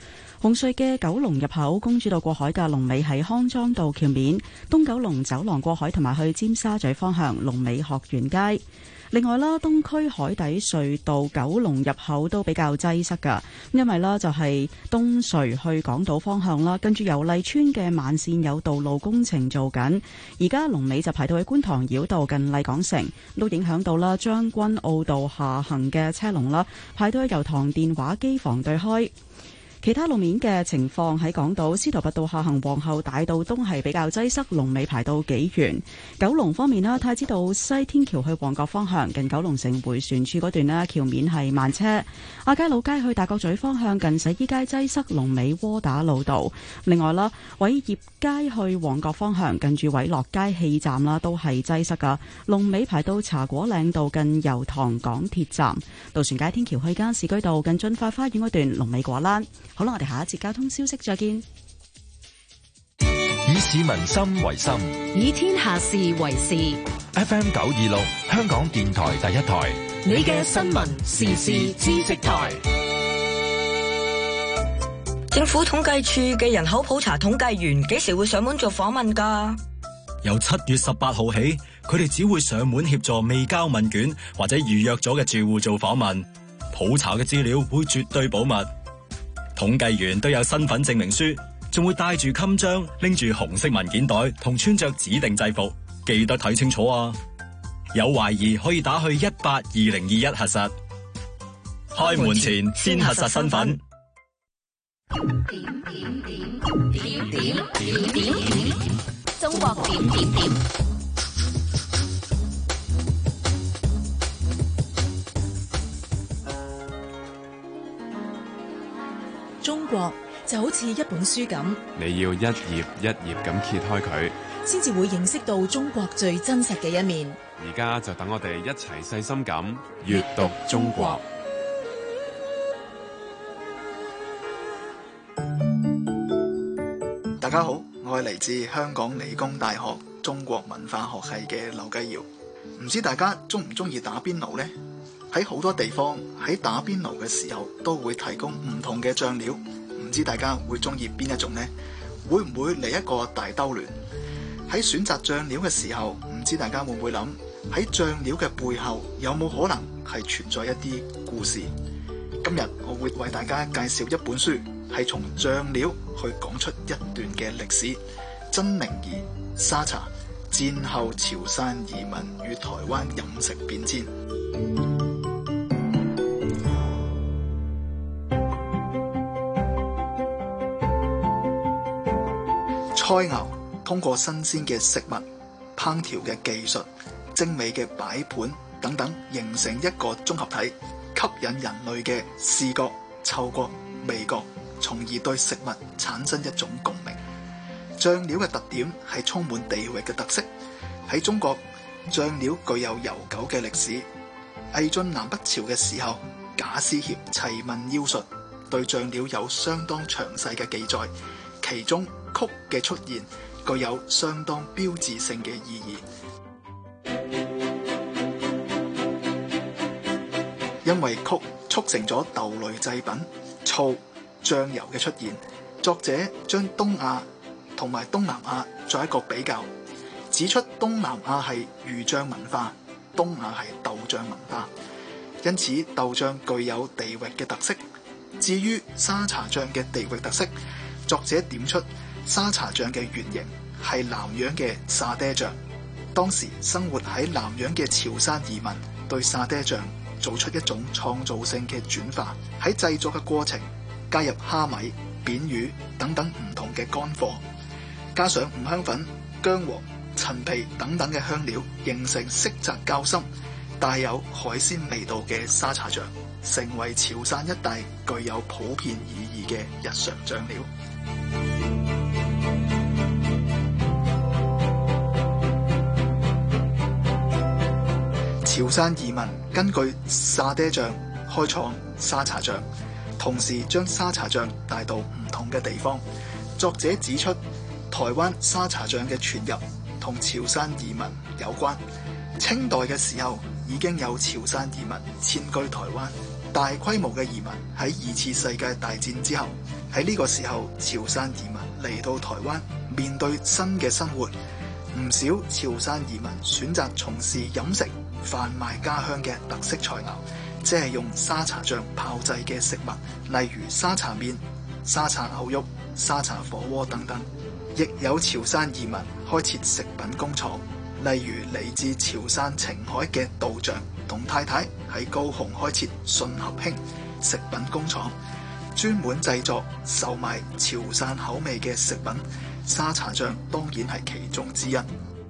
[SPEAKER 4] 紅隧嘅九龍入口公主道過海嘅龍尾喺康莊道橋面，東九龍走廊過海同埋去尖沙咀方向龍尾學園街。另外啦，東區海底隧道九龍入口都比較擠塞㗎，因為啦就係東隧去港島方向啦，跟住油麗邨嘅慢線有道路工程做緊，而家龍尾就排到去觀塘繞道近麗港城，都影響到啦將軍澳道下行嘅車龍啦，排到去油塘電話機房對開。其他路面嘅情況喺港島司徒拔道下行皇后大道東係比較擠塞，龍尾排到幾遠。九龍方面啦，太子道西天橋去旺角方向近九龍城迴旋處嗰段咧，橋面係慢車。亞皆老街去大角咀方向近洗衣街擠塞，龍尾窩打老道。另外啦，偉業街去旺角方向近住偉樂街氣站啦，都係擠塞噶，龍尾排到茶果嶺道近油塘港鐵站。渡船街天橋去加士居道近駿發花園嗰段龍尾果欄。好啦，我哋下一節交通消息再見。
[SPEAKER 7] 以市民心為心，
[SPEAKER 6] 以天下事為事。
[SPEAKER 7] FM 926，香港電台第一台。
[SPEAKER 6] 你嘅新聞時事知識台。
[SPEAKER 11] 政府統計處嘅人口普查統計員幾時會上門做訪問㗎？
[SPEAKER 15] 由7月18號起，佢哋只會上門協助未交問卷或者預約咗嘅住戶做訪問。普查嘅資料會絕對保密。統計員都有身份證明書，仲會帶住襟章，拎住紅色文件袋，同穿着指定制服，記得睇清楚啊！有懷疑可以打去182021核實。開門前先核實身份。
[SPEAKER 6] 中國點點點。
[SPEAKER 24] 中國就好似一本書咁，
[SPEAKER 25] 你要一頁一頁咁揭開佢，
[SPEAKER 24] 先至會認識到中國最真實嘅一面。
[SPEAKER 25] 而家就等我哋一齊細心咁閱讀中國。
[SPEAKER 26] 大家好，我係嚟自香港理工大學中國文化學系嘅劉繼堯。唔知大家中唔中意打邊爐呢？喺好多地方喺打邊爐嘅時候都會提供唔同嘅醬料，唔知大家會中意邊一種呢？會唔會嚟一個大兜亂？喺選擇醬料嘅時候，唔知大家會唔會諗喺醬料嘅背後有冇可能係存在一啲故事？今日我會為大家介紹一本書，係從醬料去講出一段嘅歷史。曾明儀沙茶，戰後潮汕移民與台灣飲食變遷。菜肴通過新鮮嘅食物、烹調嘅技術、精美嘅擺盤等等，形成一個綜合體，吸引人類嘅視覺、嗅覺、味覺，從而對食物產生一種共鳴。醬料嘅特點係充滿地域嘅特色。喺中國，醬料具有悠久嘅歷史。魏晉南北朝嘅時候，賈思勰《齊民要術》對醬料有相當詳細嘅記載，其中曲嘅出現具有相當標誌性嘅意義。因為曲促成咗豆類製品、醋、醬油嘅出現，作者將東亞同埋東南亞作一個比較，指出東南亞係魚醬文化，東亞係豆醬文化，因此豆醬具有地域嘅特色。至於沙茶醬嘅地域特色，作者點出沙茶醬嘅原型係南洋嘅沙爹醬，當時生活喺南洋嘅潮汕移民對沙爹醬做出一種創造性嘅轉化，喺製作嘅過程加入蝦米、扁魚等等唔同嘅乾貨，加上五香粉、薑黃、陳皮等等嘅香料，形成色澤較深、帶有海鮮味道嘅沙茶醬，成為潮汕一帶具有普遍意義嘅日常醬料。潮汕移民根據沙爹醬開創沙茶醬，同時將沙茶醬帶到唔同嘅地方。作者指出，台灣沙茶醬嘅傳入同潮汕移民有關。清代嘅時候已經有潮汕移民遷居台灣，大規模嘅移民喺2次世界大戰之後喺呢個時候，潮汕移民嚟到台灣，面對新嘅生活，唔少潮汕移民選擇從事飲食，販賣家鄉嘅特色菜肴，即係用沙茶醬炮製嘅食物，例如沙茶麵、沙茶牛肉、沙茶火鍋等等。亦有潮汕移民開設食品工廠，例如嚟自潮汕澄海嘅道長同太太喺高雄開設信合興食品工廠，專門製作售賣潮汕口味嘅食品，沙茶醬當然係其中之一。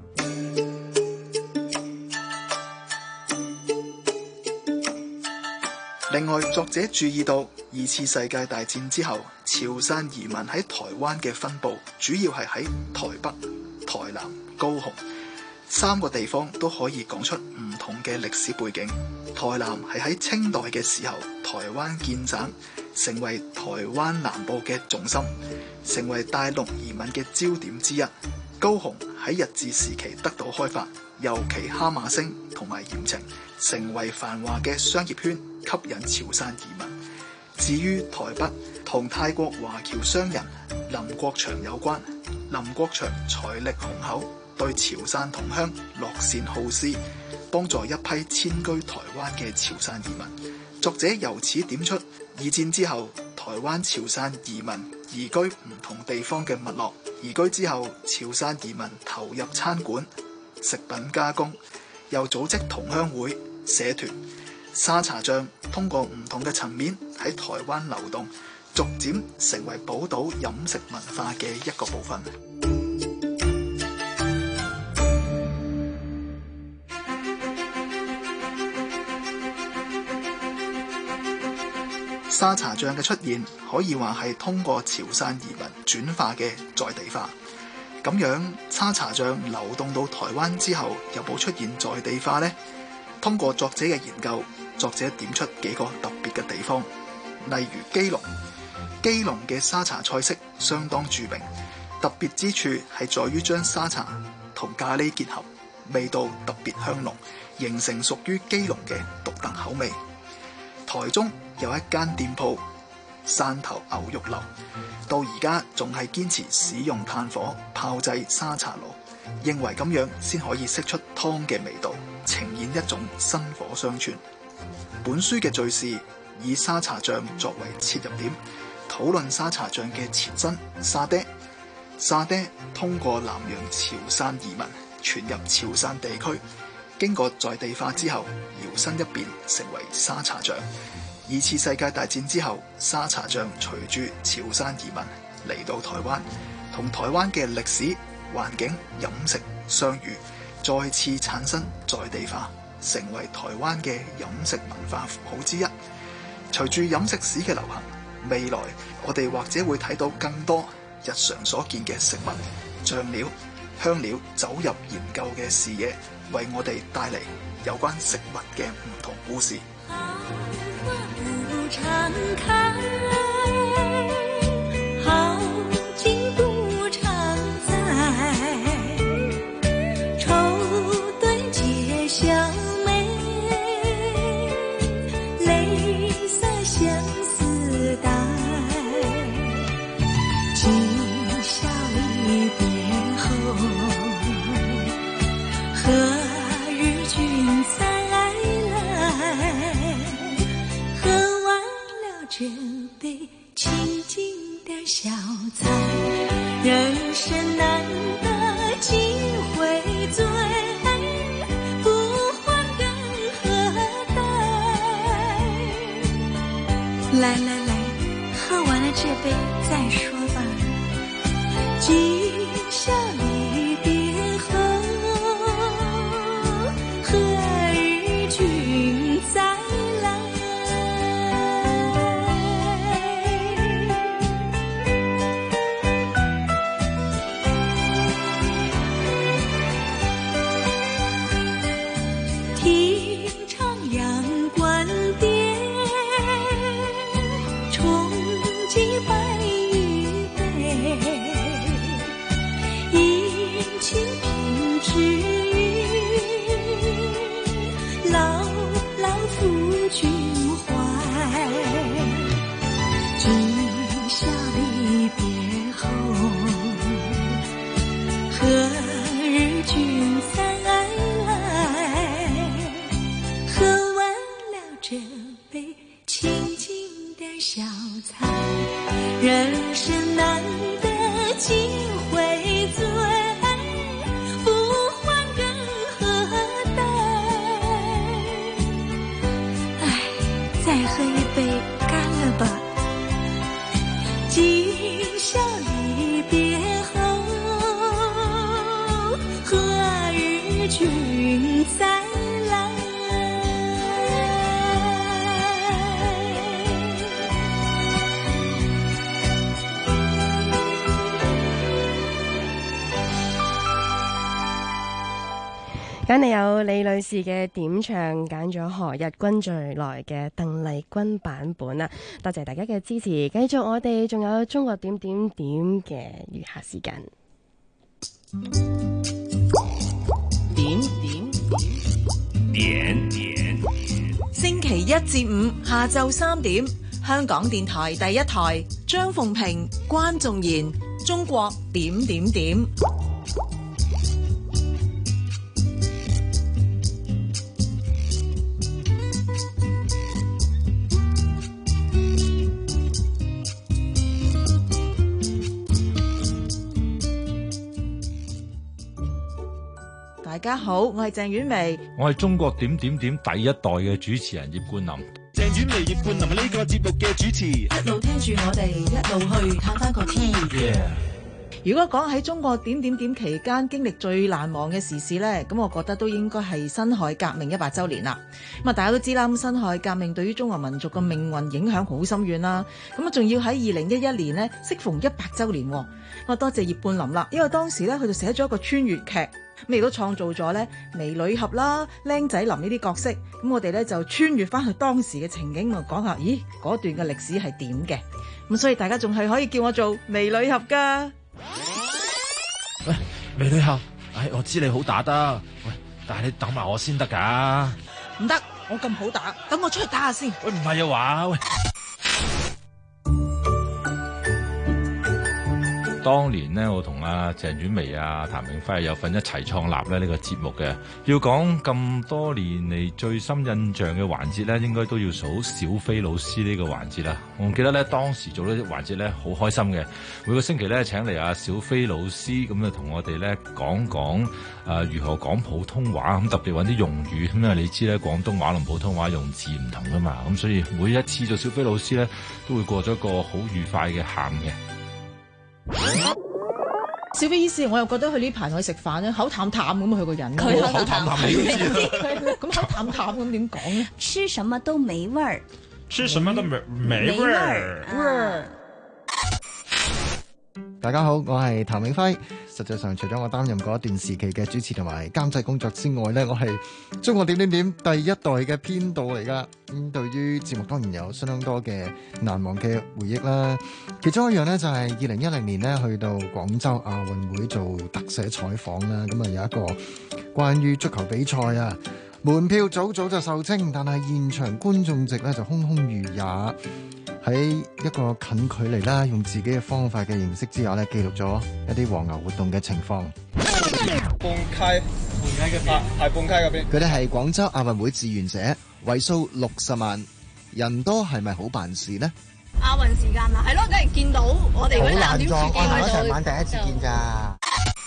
[SPEAKER 26] 另外，作者注意到二次世界大戰之後，潮汕移民喺台灣嘅分佈主要係喺台北、台南、高雄三個地方，都可以講出唔同嘅歷史背景。台南係喺清代嘅時候，台灣建省，成為台灣南部嘅重心，成為大陸移民嘅焦點之一。高雄喺日治時期得到開發，尤其哈馬星同埋鹽埕成為繁華嘅商業圈，吸引潮汕移民。至於台北，同泰國華僑商人林國祥有關。林國祥財力雄厚，對潮汕同鄉樂善好施，幫助一批遷居台灣嘅潮汕移民。作者由此點出二戰之後台灣潮汕移民移居唔同地方嘅脈絡。移居之後，潮汕移民投入餐館、食品加工，又組織同鄉會、社團。沙茶醬通過唔同嘅層面喺台灣流動，逐漸成為寶島飲食文化嘅一個部分。沙茶醬嘅出現可以話係通過潮汕移民轉化嘅在地化。咁樣沙茶醬流動到台灣之後，有冇出現在地化呢？通過作者嘅研究，作者點出幾個特別嘅地方，例如基隆。基隆嘅沙茶菜式相當著名，特別之處係在於將沙茶同咖喱結合，味道特別香濃，形成屬於基隆嘅獨特口味。台中有一間店鋪汕頭牛肉樓，到而家仲係堅持使用炭火炮製沙茶爐，認為咁樣先可以釋出湯嘅味道，呈現一種薪火相傳。本書嘅敘事以沙茶醬作為切入點，討論沙茶醬嘅前身沙爹。沙爹通過南洋潮汕移民傳入潮汕地區，經過在地化之後，搖身一變成為沙茶醬。二次世界大戰之後，沙茶醬隨住潮汕移民嚟到台灣，同台灣嘅歷史、環境、飲食相遇，再次產生在地化，成為台灣嘅飲食文化符號之一。隨住飲食史嘅流行，未來我哋或者會睇到更多日常所見嘅食物、醬料、香料走入研究嘅視野，為我哋帶嚟有關食物嘅唔同故事。
[SPEAKER 2] 常開，好景不常在，愁對解笑眉，淚灑相思帶，今宵離別後，何日君再來？這杯清靜的小菜，人生難得幾回醉，不歡更何待？來來來，喝完了這杯再說吧，今宵離別後，何日君再來？君懷，今宵離
[SPEAKER 13] 聽你有李女士嘅點唱，揀咗何日君再來嘅鄧麗君版本啦。多謝大家嘅支持，繼續我哋仲有中國點點點嘅餘下時間。
[SPEAKER 6] 點，星期一至五下晝3點，香港電台第一台，張鳳平、關仲賢，中國點點點。
[SPEAKER 24] 大家好，我係鄭婉薇，
[SPEAKER 10] 我係中國點點點第一代嘅主持人葉冠霖。
[SPEAKER 9] 鄭婉薇、葉冠霖係呢個節目嘅主持，
[SPEAKER 24] 一路聽住我哋，一路去探翻個天。如果講喺中國點點點期間經歷最難忘嘅時事呢，咁我覺得都應該係辛亥革命100週年啦。咁啊，大家都知啦，咁辛亥革命對於中國民族嘅命運影響好深遠啦。咁啊，仲要喺2011年呢，適逢100週年。咁啊，多謝葉冠霖啦，因為當時呢，佢就寫咗一個穿越劇。咁亦都創造咗咧美女俠啦、靚仔林呢啲角色，咁我哋咧就穿越翻去當時嘅情景，講下，咦嗰段嘅歷史係點嘅？咁所以大家仲係可以叫我做美女俠噶。
[SPEAKER 10] 喂，美女俠，我知你好打得，喂，但係你等埋我先得噶。
[SPEAKER 24] 唔得，我咁好打，等我出去打下先。
[SPEAKER 10] 喂，唔係啊話，喂。當年呢，我同阿鄭婉薇、譚永輝有份一齊創立咧呢個節目嘅。要講咁多年嚟最深印象嘅環節呢，應該都要數小飛老師呢個環節啦。我記得呢，當時做呢啲環節呢，好開心嘅。每個星期呢，請嚟阿小飛老師咁啊，同我哋呢講講如何講普通話，咁特別揾啲用語咁啊。你知呢，廣東話同普通話用字唔同噶嘛，咁所以每一次做小飛老師呢，都會過咗一個好愉快嘅下午嘅。
[SPEAKER 24] 小飛醫師，我又覺得佢呢排同佢食飯咧，口淡淡咁佢個人。
[SPEAKER 10] 佢口淡淡你都知啦。
[SPEAKER 24] 咁口淡淡咁點講咧？
[SPEAKER 17] 吃什麼都沒味兒。
[SPEAKER 10] 吃什麼都沒味兒。
[SPEAKER 18] 大家好，我係譚永輝。實際上，除咗我擔任過一段時期嘅主持同埋監製工作之外呢，我係中國點點點第一代嘅編導嚟噶。咁對於節目當然有相當多嘅難忘嘅回憶啦。其中一樣呢，就係2010年呢去到廣州亞運會做特寫採訪啦。咁啊有一個關於足球比賽啊，門票早早就售罄，但係現場觀眾席呢就空空如也。喺一個近距離啦，用自己嘅方法嘅形式之下咧，記錄咗一啲黃牛活動嘅情況。
[SPEAKER 19] 半溪嘅係半溪嗰邊。
[SPEAKER 18] 佢哋係廣州亞運會志願者，為數60萬，人多係咪好辦事呢？
[SPEAKER 20] 亞運時間啦，係咯，梗係見到我哋嗰啲藍點處見
[SPEAKER 18] 我成晚第一次見咋。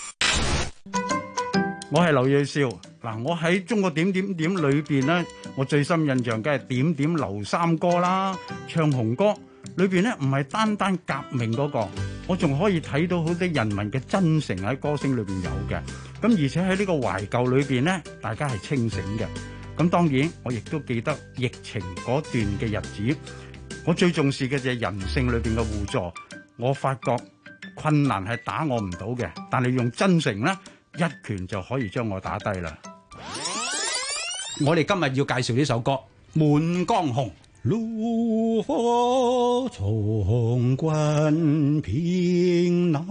[SPEAKER 21] 我係劉瑞兆，嗱，我喺中國點點點裏邊咧，我最深印象梗係點點劉三哥啦，唱紅歌裏邊咧唔係單單革命嗰個，我仲可以睇到好多人民嘅真誠喺歌聲裏邊有嘅，咁而且喺呢個懷舊裏邊咧，大家係清醒嘅，咁當然我亦都記得疫情嗰段嘅日子，我最重視嘅就係人性裏邊嘅互助，我發覺困難係打我唔到嘅，但係用真誠咧，一拳就可以將我打低啦！我哋今日要介紹呢首歌《滿江紅》。
[SPEAKER 27] 爐火從關平難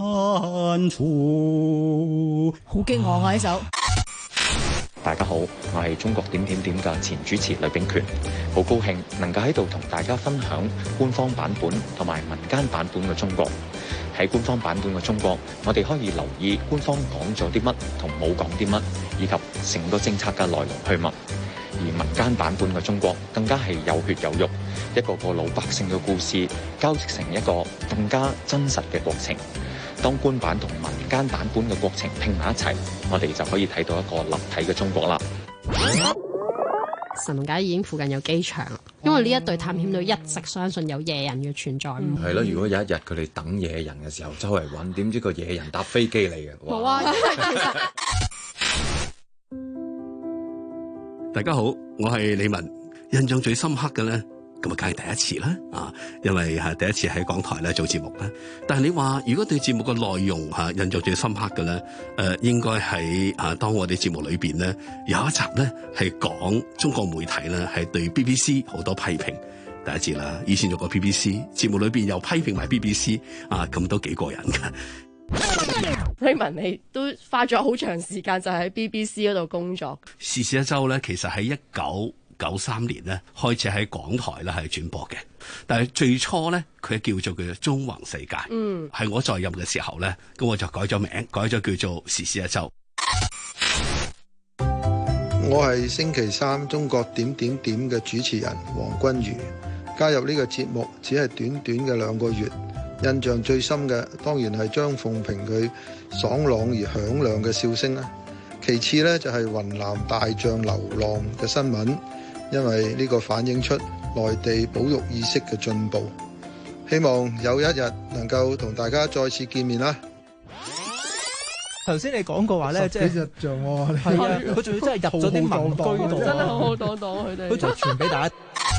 [SPEAKER 27] 處，
[SPEAKER 24] 好驚我啊！呢首。
[SPEAKER 28] 大家好，我係中國點點點嘅前主持呂秉權，好高興能夠喺度同大家分享官方版本同埋民間版本嘅中國。喺官方版本嘅中國，我哋可以留意官方講咗啲乜同冇講啲乜，以及成個政策嘅來龍去脈。而民間版本嘅中國更加係有血有肉，一個個老百姓嘅故事交織成一個更加真實嘅國情。當官版同民間版本嘅國情拼埋一齊，我哋就可以睇到一個立體嘅中國啦。
[SPEAKER 29] 神農架已經附近有機場，因為呢一隊探險隊一直相信有野人嘅存在。
[SPEAKER 30] 係咯，如果有一日佢哋等野人嘅時候，周圍揾，點知個野人搭飛機嚟嘅？
[SPEAKER 29] 冇啊，因為其實
[SPEAKER 31] 大家好，我係李文。印象最深刻嘅咧，
[SPEAKER 1] 咁啊，梗係第一次啦，因為係第一次喺港台咧做節目啦。但係你話如果對節目嘅內容印象最深刻嘅咧，應該喺當我哋節目裏邊咧有一集咧係講中國媒體咧係對 BBC 好多批評，第一次啦。以前做過 BBC 節目裏邊又批評埋 BBC 咁都幾過癮㗎。
[SPEAKER 13] Raymond， 你都花咗好長時間就喺 BBC 嗰度工作。
[SPEAKER 1] 時事一周咧，其實喺1993年咧開始喺港台咧係轉播嘅，但係最初咧佢叫做中橫世界，係我在任嘅時候咧，咁我就改咗名，改咗叫做時事一周。
[SPEAKER 3] 我係星期三中國點嘅主持人黃君如，加入呢個節目只係短短嘅2個月。印象最深嘅當然係張鳳平佢爽朗而響亮嘅笑聲啦。其次呢，就係雲南大象流浪嘅新聞，因為呢個反映出內地保育意識嘅進步。希望有一日能夠同大家再次見面啦。
[SPEAKER 4] 頭先你講過話咧，即係10幾日像喎，係啊，佢仲要真係入咗啲民居度，
[SPEAKER 13] 真係好好擋佢哋，
[SPEAKER 4] 佢就傳俾大家。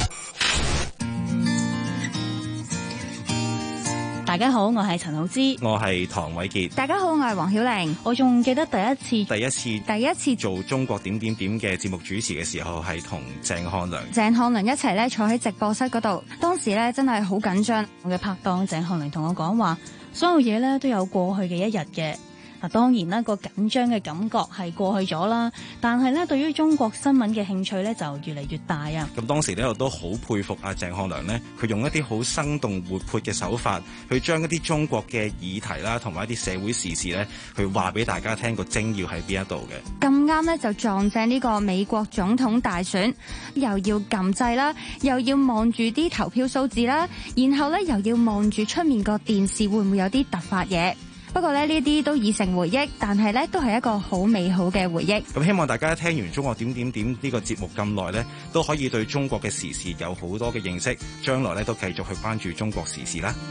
[SPEAKER 5] 大家好，我係陳浩之，
[SPEAKER 8] 我係唐偉傑。
[SPEAKER 5] 大家好，我係黃曉玲。我仲記得第一次
[SPEAKER 8] 做中國點嘅節目主持嘅時候，係同鄭漢良
[SPEAKER 5] 一齊咧坐喺直播室嗰度。當時咧真係好緊張，我嘅拍檔鄭漢良同我講話，所有嘢咧都有過去嘅一日嘅。嗱，當然啦，個緊張嘅感覺係過去咗啦，但係咧對於中國新聞嘅興趣咧就越嚟越大啊！
[SPEAKER 8] 咁當時咧我都好佩服阿鄭漢良咧，佢用一啲好生動活潑嘅手法，去將一啲中國嘅議題啦，同埋一啲社會時事咧，去話俾大家聽個精要喺邊一度嘅。
[SPEAKER 5] 咁啱咧就撞正呢個美國總統大選，又要撳掣啦，又要望住啲投票數字啦，然後咧又要望住出面個電視會唔會有啲突發嘢。不過呢啲都已成回憶，但係呢都係一個好美好嘅回憶。
[SPEAKER 8] 咁希望大家聽完中國點呢個節目咁耐呢，都可以對中國嘅時事有好多嘅認識，將來呢都繼續去關注中國時事啦。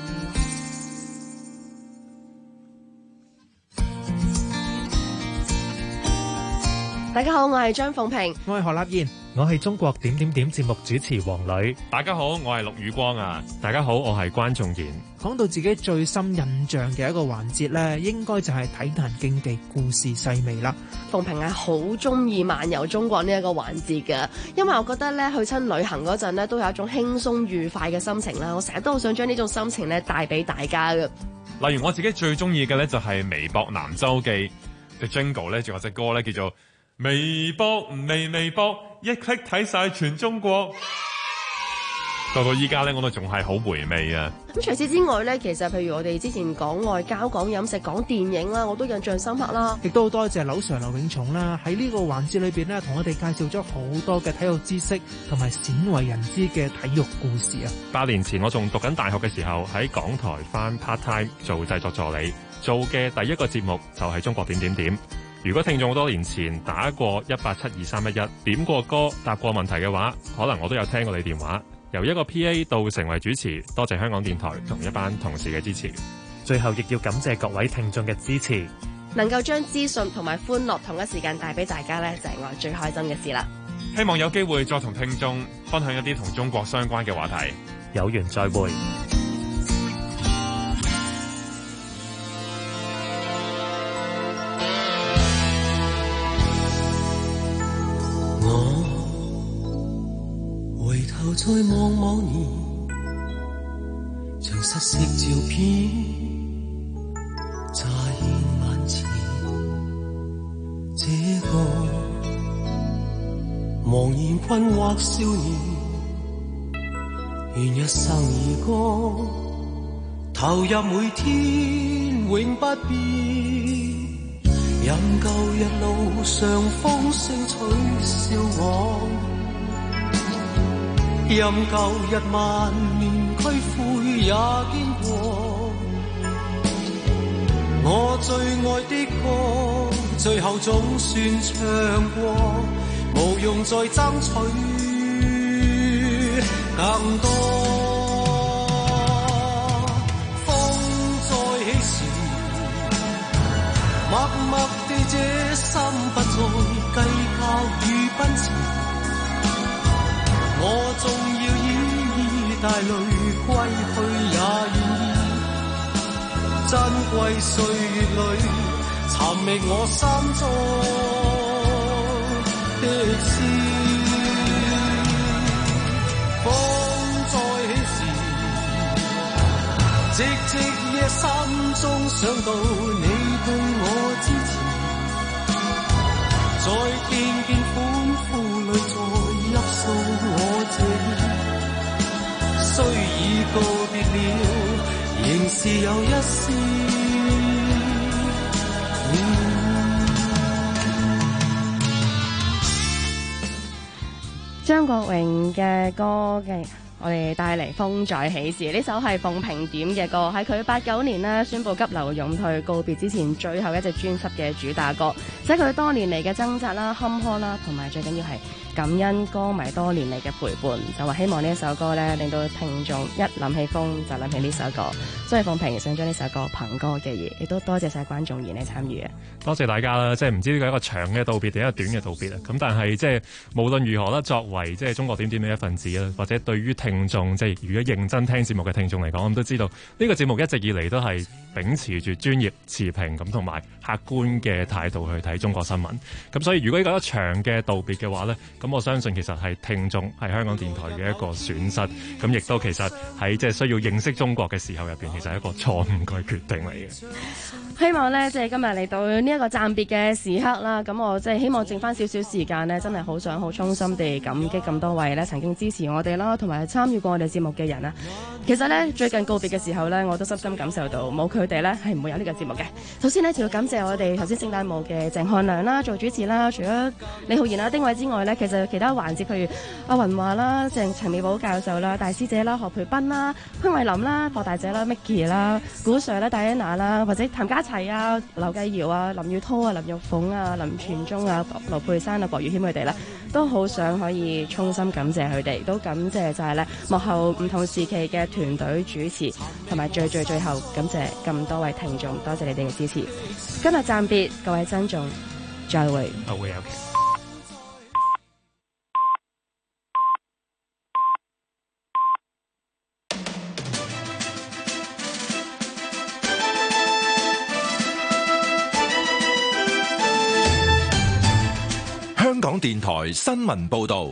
[SPEAKER 13] 大家好，我係張鳳平，
[SPEAKER 12] 我係何立燕，我係中國點節目主持黃磊。
[SPEAKER 14] 大家好，我係陸宇光啊。大家好，我係關仲賢。
[SPEAKER 12] 講到自己最深印象嘅一個環節呢，應該就係體壇競技故事細味啦。
[SPEAKER 13] 鳳平係好中意漫遊中國呢一個環節嘅，因為我覺得咧去親旅行嗰陣咧都有一種輕鬆愉快嘅心情啦。我成日都好想將呢種心情咧帶俾大家嘅。
[SPEAKER 14] 例如我自己最中意嘅咧就係微博南周記嘅 Jingle 咧，仲有隻歌咧叫做微博微博，一 click 睇晒全中國。到依家咧，我都仲係好回味啊！
[SPEAKER 13] 咁除此之外咧，其實譬如我哋之前講外交、講飲食、講電影啦，我都印象深刻啦。
[SPEAKER 12] 亦都好多謝劉 Sir 劉永松啦，喺呢個環節裏邊咧，同我哋介紹咗好多嘅體育知識同埋鮮為人知嘅體育故事啊！8
[SPEAKER 14] 年前我仲讀緊大學嘅時候，喺港台返 part time 做製作助理，做嘅第一個節目就係中國點。如果聽眾好多年前打過1872311點過歌答過問題嘅話，可能我都有聽過你電話。由一個 PA 到成為主持，多謝香港電台同一班同事嘅支持。
[SPEAKER 12] 最後亦要感謝各位聽眾嘅支持，
[SPEAKER 13] 能夠將資訊同埋歡樂同一時間帶俾大家呢，就係我最開心嘅事啦。
[SPEAKER 14] 希望有機會再同聽眾分享一啲同中國相關嘅話題。
[SPEAKER 12] 有緣再會。
[SPEAKER 9] 再望你，像失色照片乍現眼前，這個茫然困惑少年，願一生而歌，投入每天永不變，任舊日路上風聲取笑我，任舊日萬念俱灰也經過，我最愛的歌，最後總算唱過，無用再爭取更多。風再起時，默默地這心不再計較與奔馳。我縱要依依帶淚歸去也願意。珍貴歲月裏尋覓我心中的詩，風再起時，寂寂夜心中想到你對我支持，在片片歡呼裏再泣訴我這意，雖已告別了，仍是有一絲。
[SPEAKER 13] 張國榮嘅歌嘅，我哋帶嚟風再起時，呢首係鳳萍點嘅歌，喺佢89年呢宣布急流勇退告別之前最後一隻專輯嘅主打歌，寫佢多年嚟嘅掙扎啦、坎坷啦，同埋最緊要係感恩歌迷多年嚟嘅陪伴，就話希望呢一首歌咧令到聽眾一諗起風就諗起呢首歌，所以鳳萍想將呢首歌憑歌寄意，亦都多謝晒關仲然嚟參與啊！
[SPEAKER 14] 多謝大家啦，即係唔知呢個係一個長嘅道別定一個短嘅道別啊！咁但係即係無論如何啦，作為即係中國點點嘅一份子啦，或者對於聽眾即係如果認真聽節目嘅聽眾嚟講，咁都知道呢個節目一直以嚟都係秉持住專業持平咁同埋客觀嘅態度去睇中國新聞。咁所以如果呢個一場嘅道別嘅話咧，咁我相信其實係聽眾係香港電台嘅一個損失，咁亦都其實喺即係需要認識中國嘅時候入邊，其實係一個錯誤嘅決定嚟嘅。
[SPEAKER 13] 希望咧，即係今日嚟到呢一個暫別嘅時刻啦，咁我即係希望剩翻少少時間呢，真係好想好衷心地感激咁多位咧曾經支持我哋啦，同埋參與過我哋節目嘅人啊。其實咧最近告別嘅時候咧，我都深深感受到冇佢哋咧係唔會有呢個節目嘅。首先呢，就要感謝我哋頭先聖誕舞嘅鄭漢良啦做主持啦，除咗李浩然啊、丁偉之外咧，其實其他環節譬如阿雲華啦、陳美寶教授啦、大師姐啦、何培斌啦、潘慧琳啦、霍大姐啦、Micky 啦、古 Sir 啦、戴安娜啦，或者譚家齊啊、劉繼堯啊、林宇滔啊、林玉鳳啊、林傳忠啊、羅佩珊啊、郭宇謙佢哋啦，都好想可以衷心感謝佢哋，都感謝就係咧幕後唔同時期嘅團隊主持，同埋最後感謝咁多位聽眾，多謝你哋嘅支持。今日暫別，各位珍重，再會。
[SPEAKER 2] 香港電台新聞報導，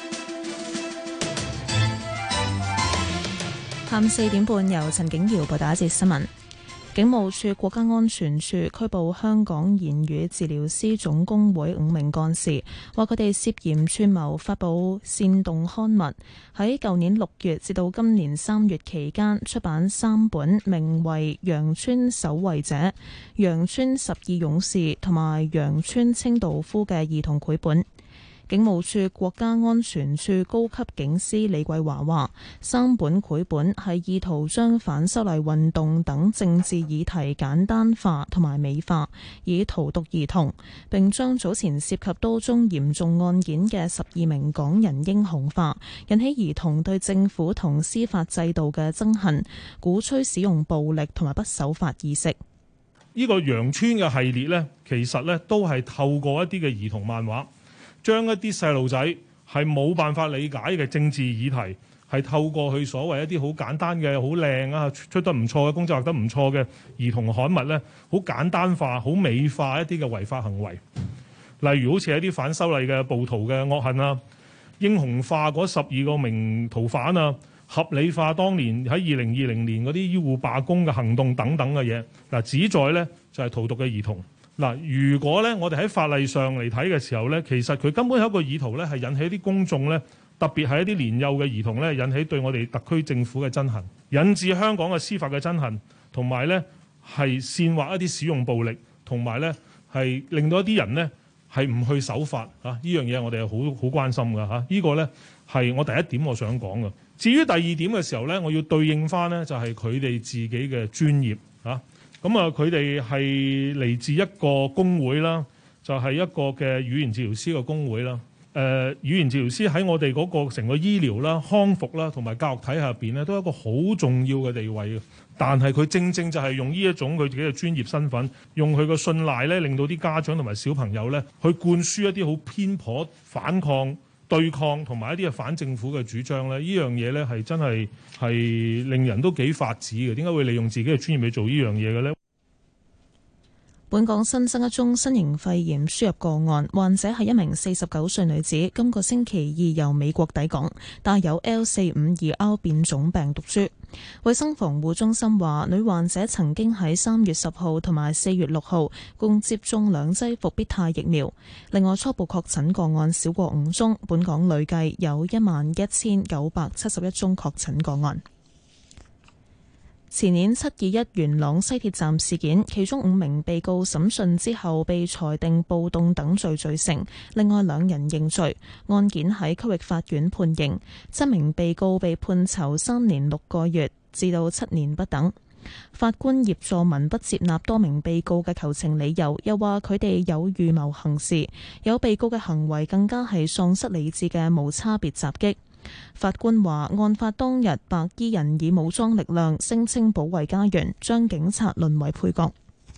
[SPEAKER 6] 下午4點半由陳景瑤報道一節新聞。警務處國家安全處拘捕香港言語治療師總工會5名幹事，話佢哋涉嫌串謀發布煽動刊物，喺舊年6月至到今年3月期間出版3本名為《羊村守衛者》、《羊村12勇士》同埋《羊村清道夫》嘅兒童繪本。警務處國家安全處高級警司李桂華話，3本繪本係意圖將反修例運動等政治議題簡單化同埋美化，以荼毒兒童，並將早前涉及多宗嚴重案件嘅12名港人英雄化，引起兒童對政府同司法制度嘅憎恨，鼓吹使用暴力同埋不守法意識。
[SPEAKER 7] 呢個羊村嘅系列呢，其實呢都係透過一啲嘅兒童漫畫，將一啲細路仔係冇辦法理解嘅政治議題，係透過佢所謂一啲好簡單嘅、好靚啊、出得唔錯嘅工作畫得唔錯嘅兒童刊物呢，好簡單化、好美化一啲嘅違法行為。例如好似一啲反修例嘅暴徒嘅惡行啊，英雄化嗰12個名逃犯啊，合理化當年喺2020年嗰啲醫護罷工嘅行動等等嘅嘢。嗱，旨在呢就係荼毒嘅兒童。嗱，如果咧我哋喺法例上嚟睇嘅時候咧，其實佢根本有一個意圖咧，係引起啲公眾咧，特別係一啲年幼嘅兒童咧，引起對我哋特區政府嘅憎恨，引致香港嘅司法嘅憎恨，同埋咧係煽惑一啲使用暴力，同埋咧係令到一啲人咧係唔去守法嚇。呢樣嘢我哋係好關心㗎嚇。呢個咧係我第一點我想講嘅。至於第二點嘅時候咧，我要對應翻咧就係佢哋自己嘅專業嚇。咁啊，佢哋係嚟自一個工會啦，就係一個嘅語言治療師嘅工會啦。語言治療師喺我哋嗰個成個醫療啦、康復啦同埋教育體系入邊咧，都有一個好重要嘅地位嘅。但係佢正正就係用呢一種佢自己嘅專業身份，用佢個信賴咧，令到啲家長同埋小朋友咧，去灌輸一啲好偏頗、反抗、 對抗同埋一啲嘅反政府嘅主張咧，呢樣嘢咧係真係令人都幾髮指嘅。點解會利用自己嘅專業去做呢樣嘢嘅咧？
[SPEAKER 6] 本港新增一宗新型肺炎輸入個案，患者係一名49歲女子，今個星期2由美國抵港，帶有 L452R 變種病毒株。衛生防護中心話，女患者曾經喺3月10號同埋4月6號共接種2劑復必泰疫苗。另外，初步確診個案少過5宗，本港累計有11971宗確診個案。前年721元朗西鐵站事件，其中5名被告審訊之後被裁定暴動等罪罪成，另外2人認罪。案件喺區域法院判刑，7名被告被判囚3年6個月至到7年不等。法官葉佐文不接納多名被告嘅求情理由，又話佢哋有預謀行事，有被告嘅行為更加係喪失理智嘅無差別襲擊。法官話，案發當日白衣人以武裝力量聲稱保衛家園，將警察淪為配角。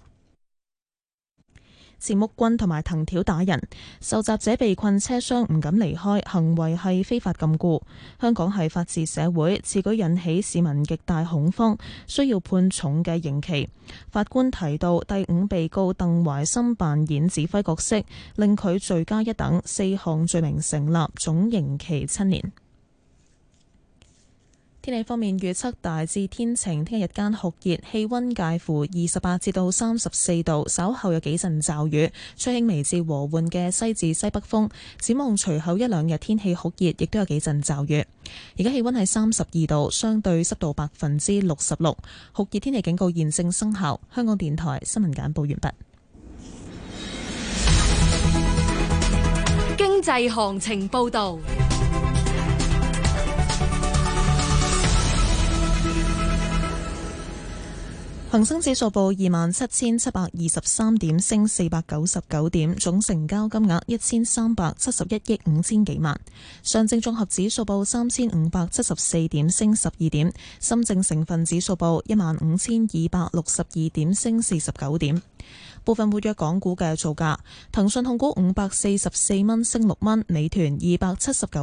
[SPEAKER 6] 持木棍同埋藤條打人，受襲者被困車廂唔敢離開，行為係非法禁錮。香港係法治社會，此舉引起市民極大恐慌，需要判重嘅刑期。法官提到，第5被告鄧懷森扮演指揮角色，令佢罪加一等，4項罪名成立，總刑期7年。天氣方面預測大致天晴，聽日日間酷熱，氣溫介乎28至到34度，稍後有幾陣驟雨，吹輕微至和緩嘅西至西北風。展望隨後1、2日天氣酷熱，亦都有幾陣驟雨。而家氣溫係32度，相對濕度66%，酷熱天氣警告現正生效。香港電台新聞簡報完畢。
[SPEAKER 10] 經濟行情報道。
[SPEAKER 6] 恒生指數報27,723點，升499點，總成交金額1371億5千幾萬。上證綜合指數報3574點，升12點。深證成分指數報15262點，升49點。部分活躍港股嘅造價：騰訊控股544蚊，升6蚊；美團279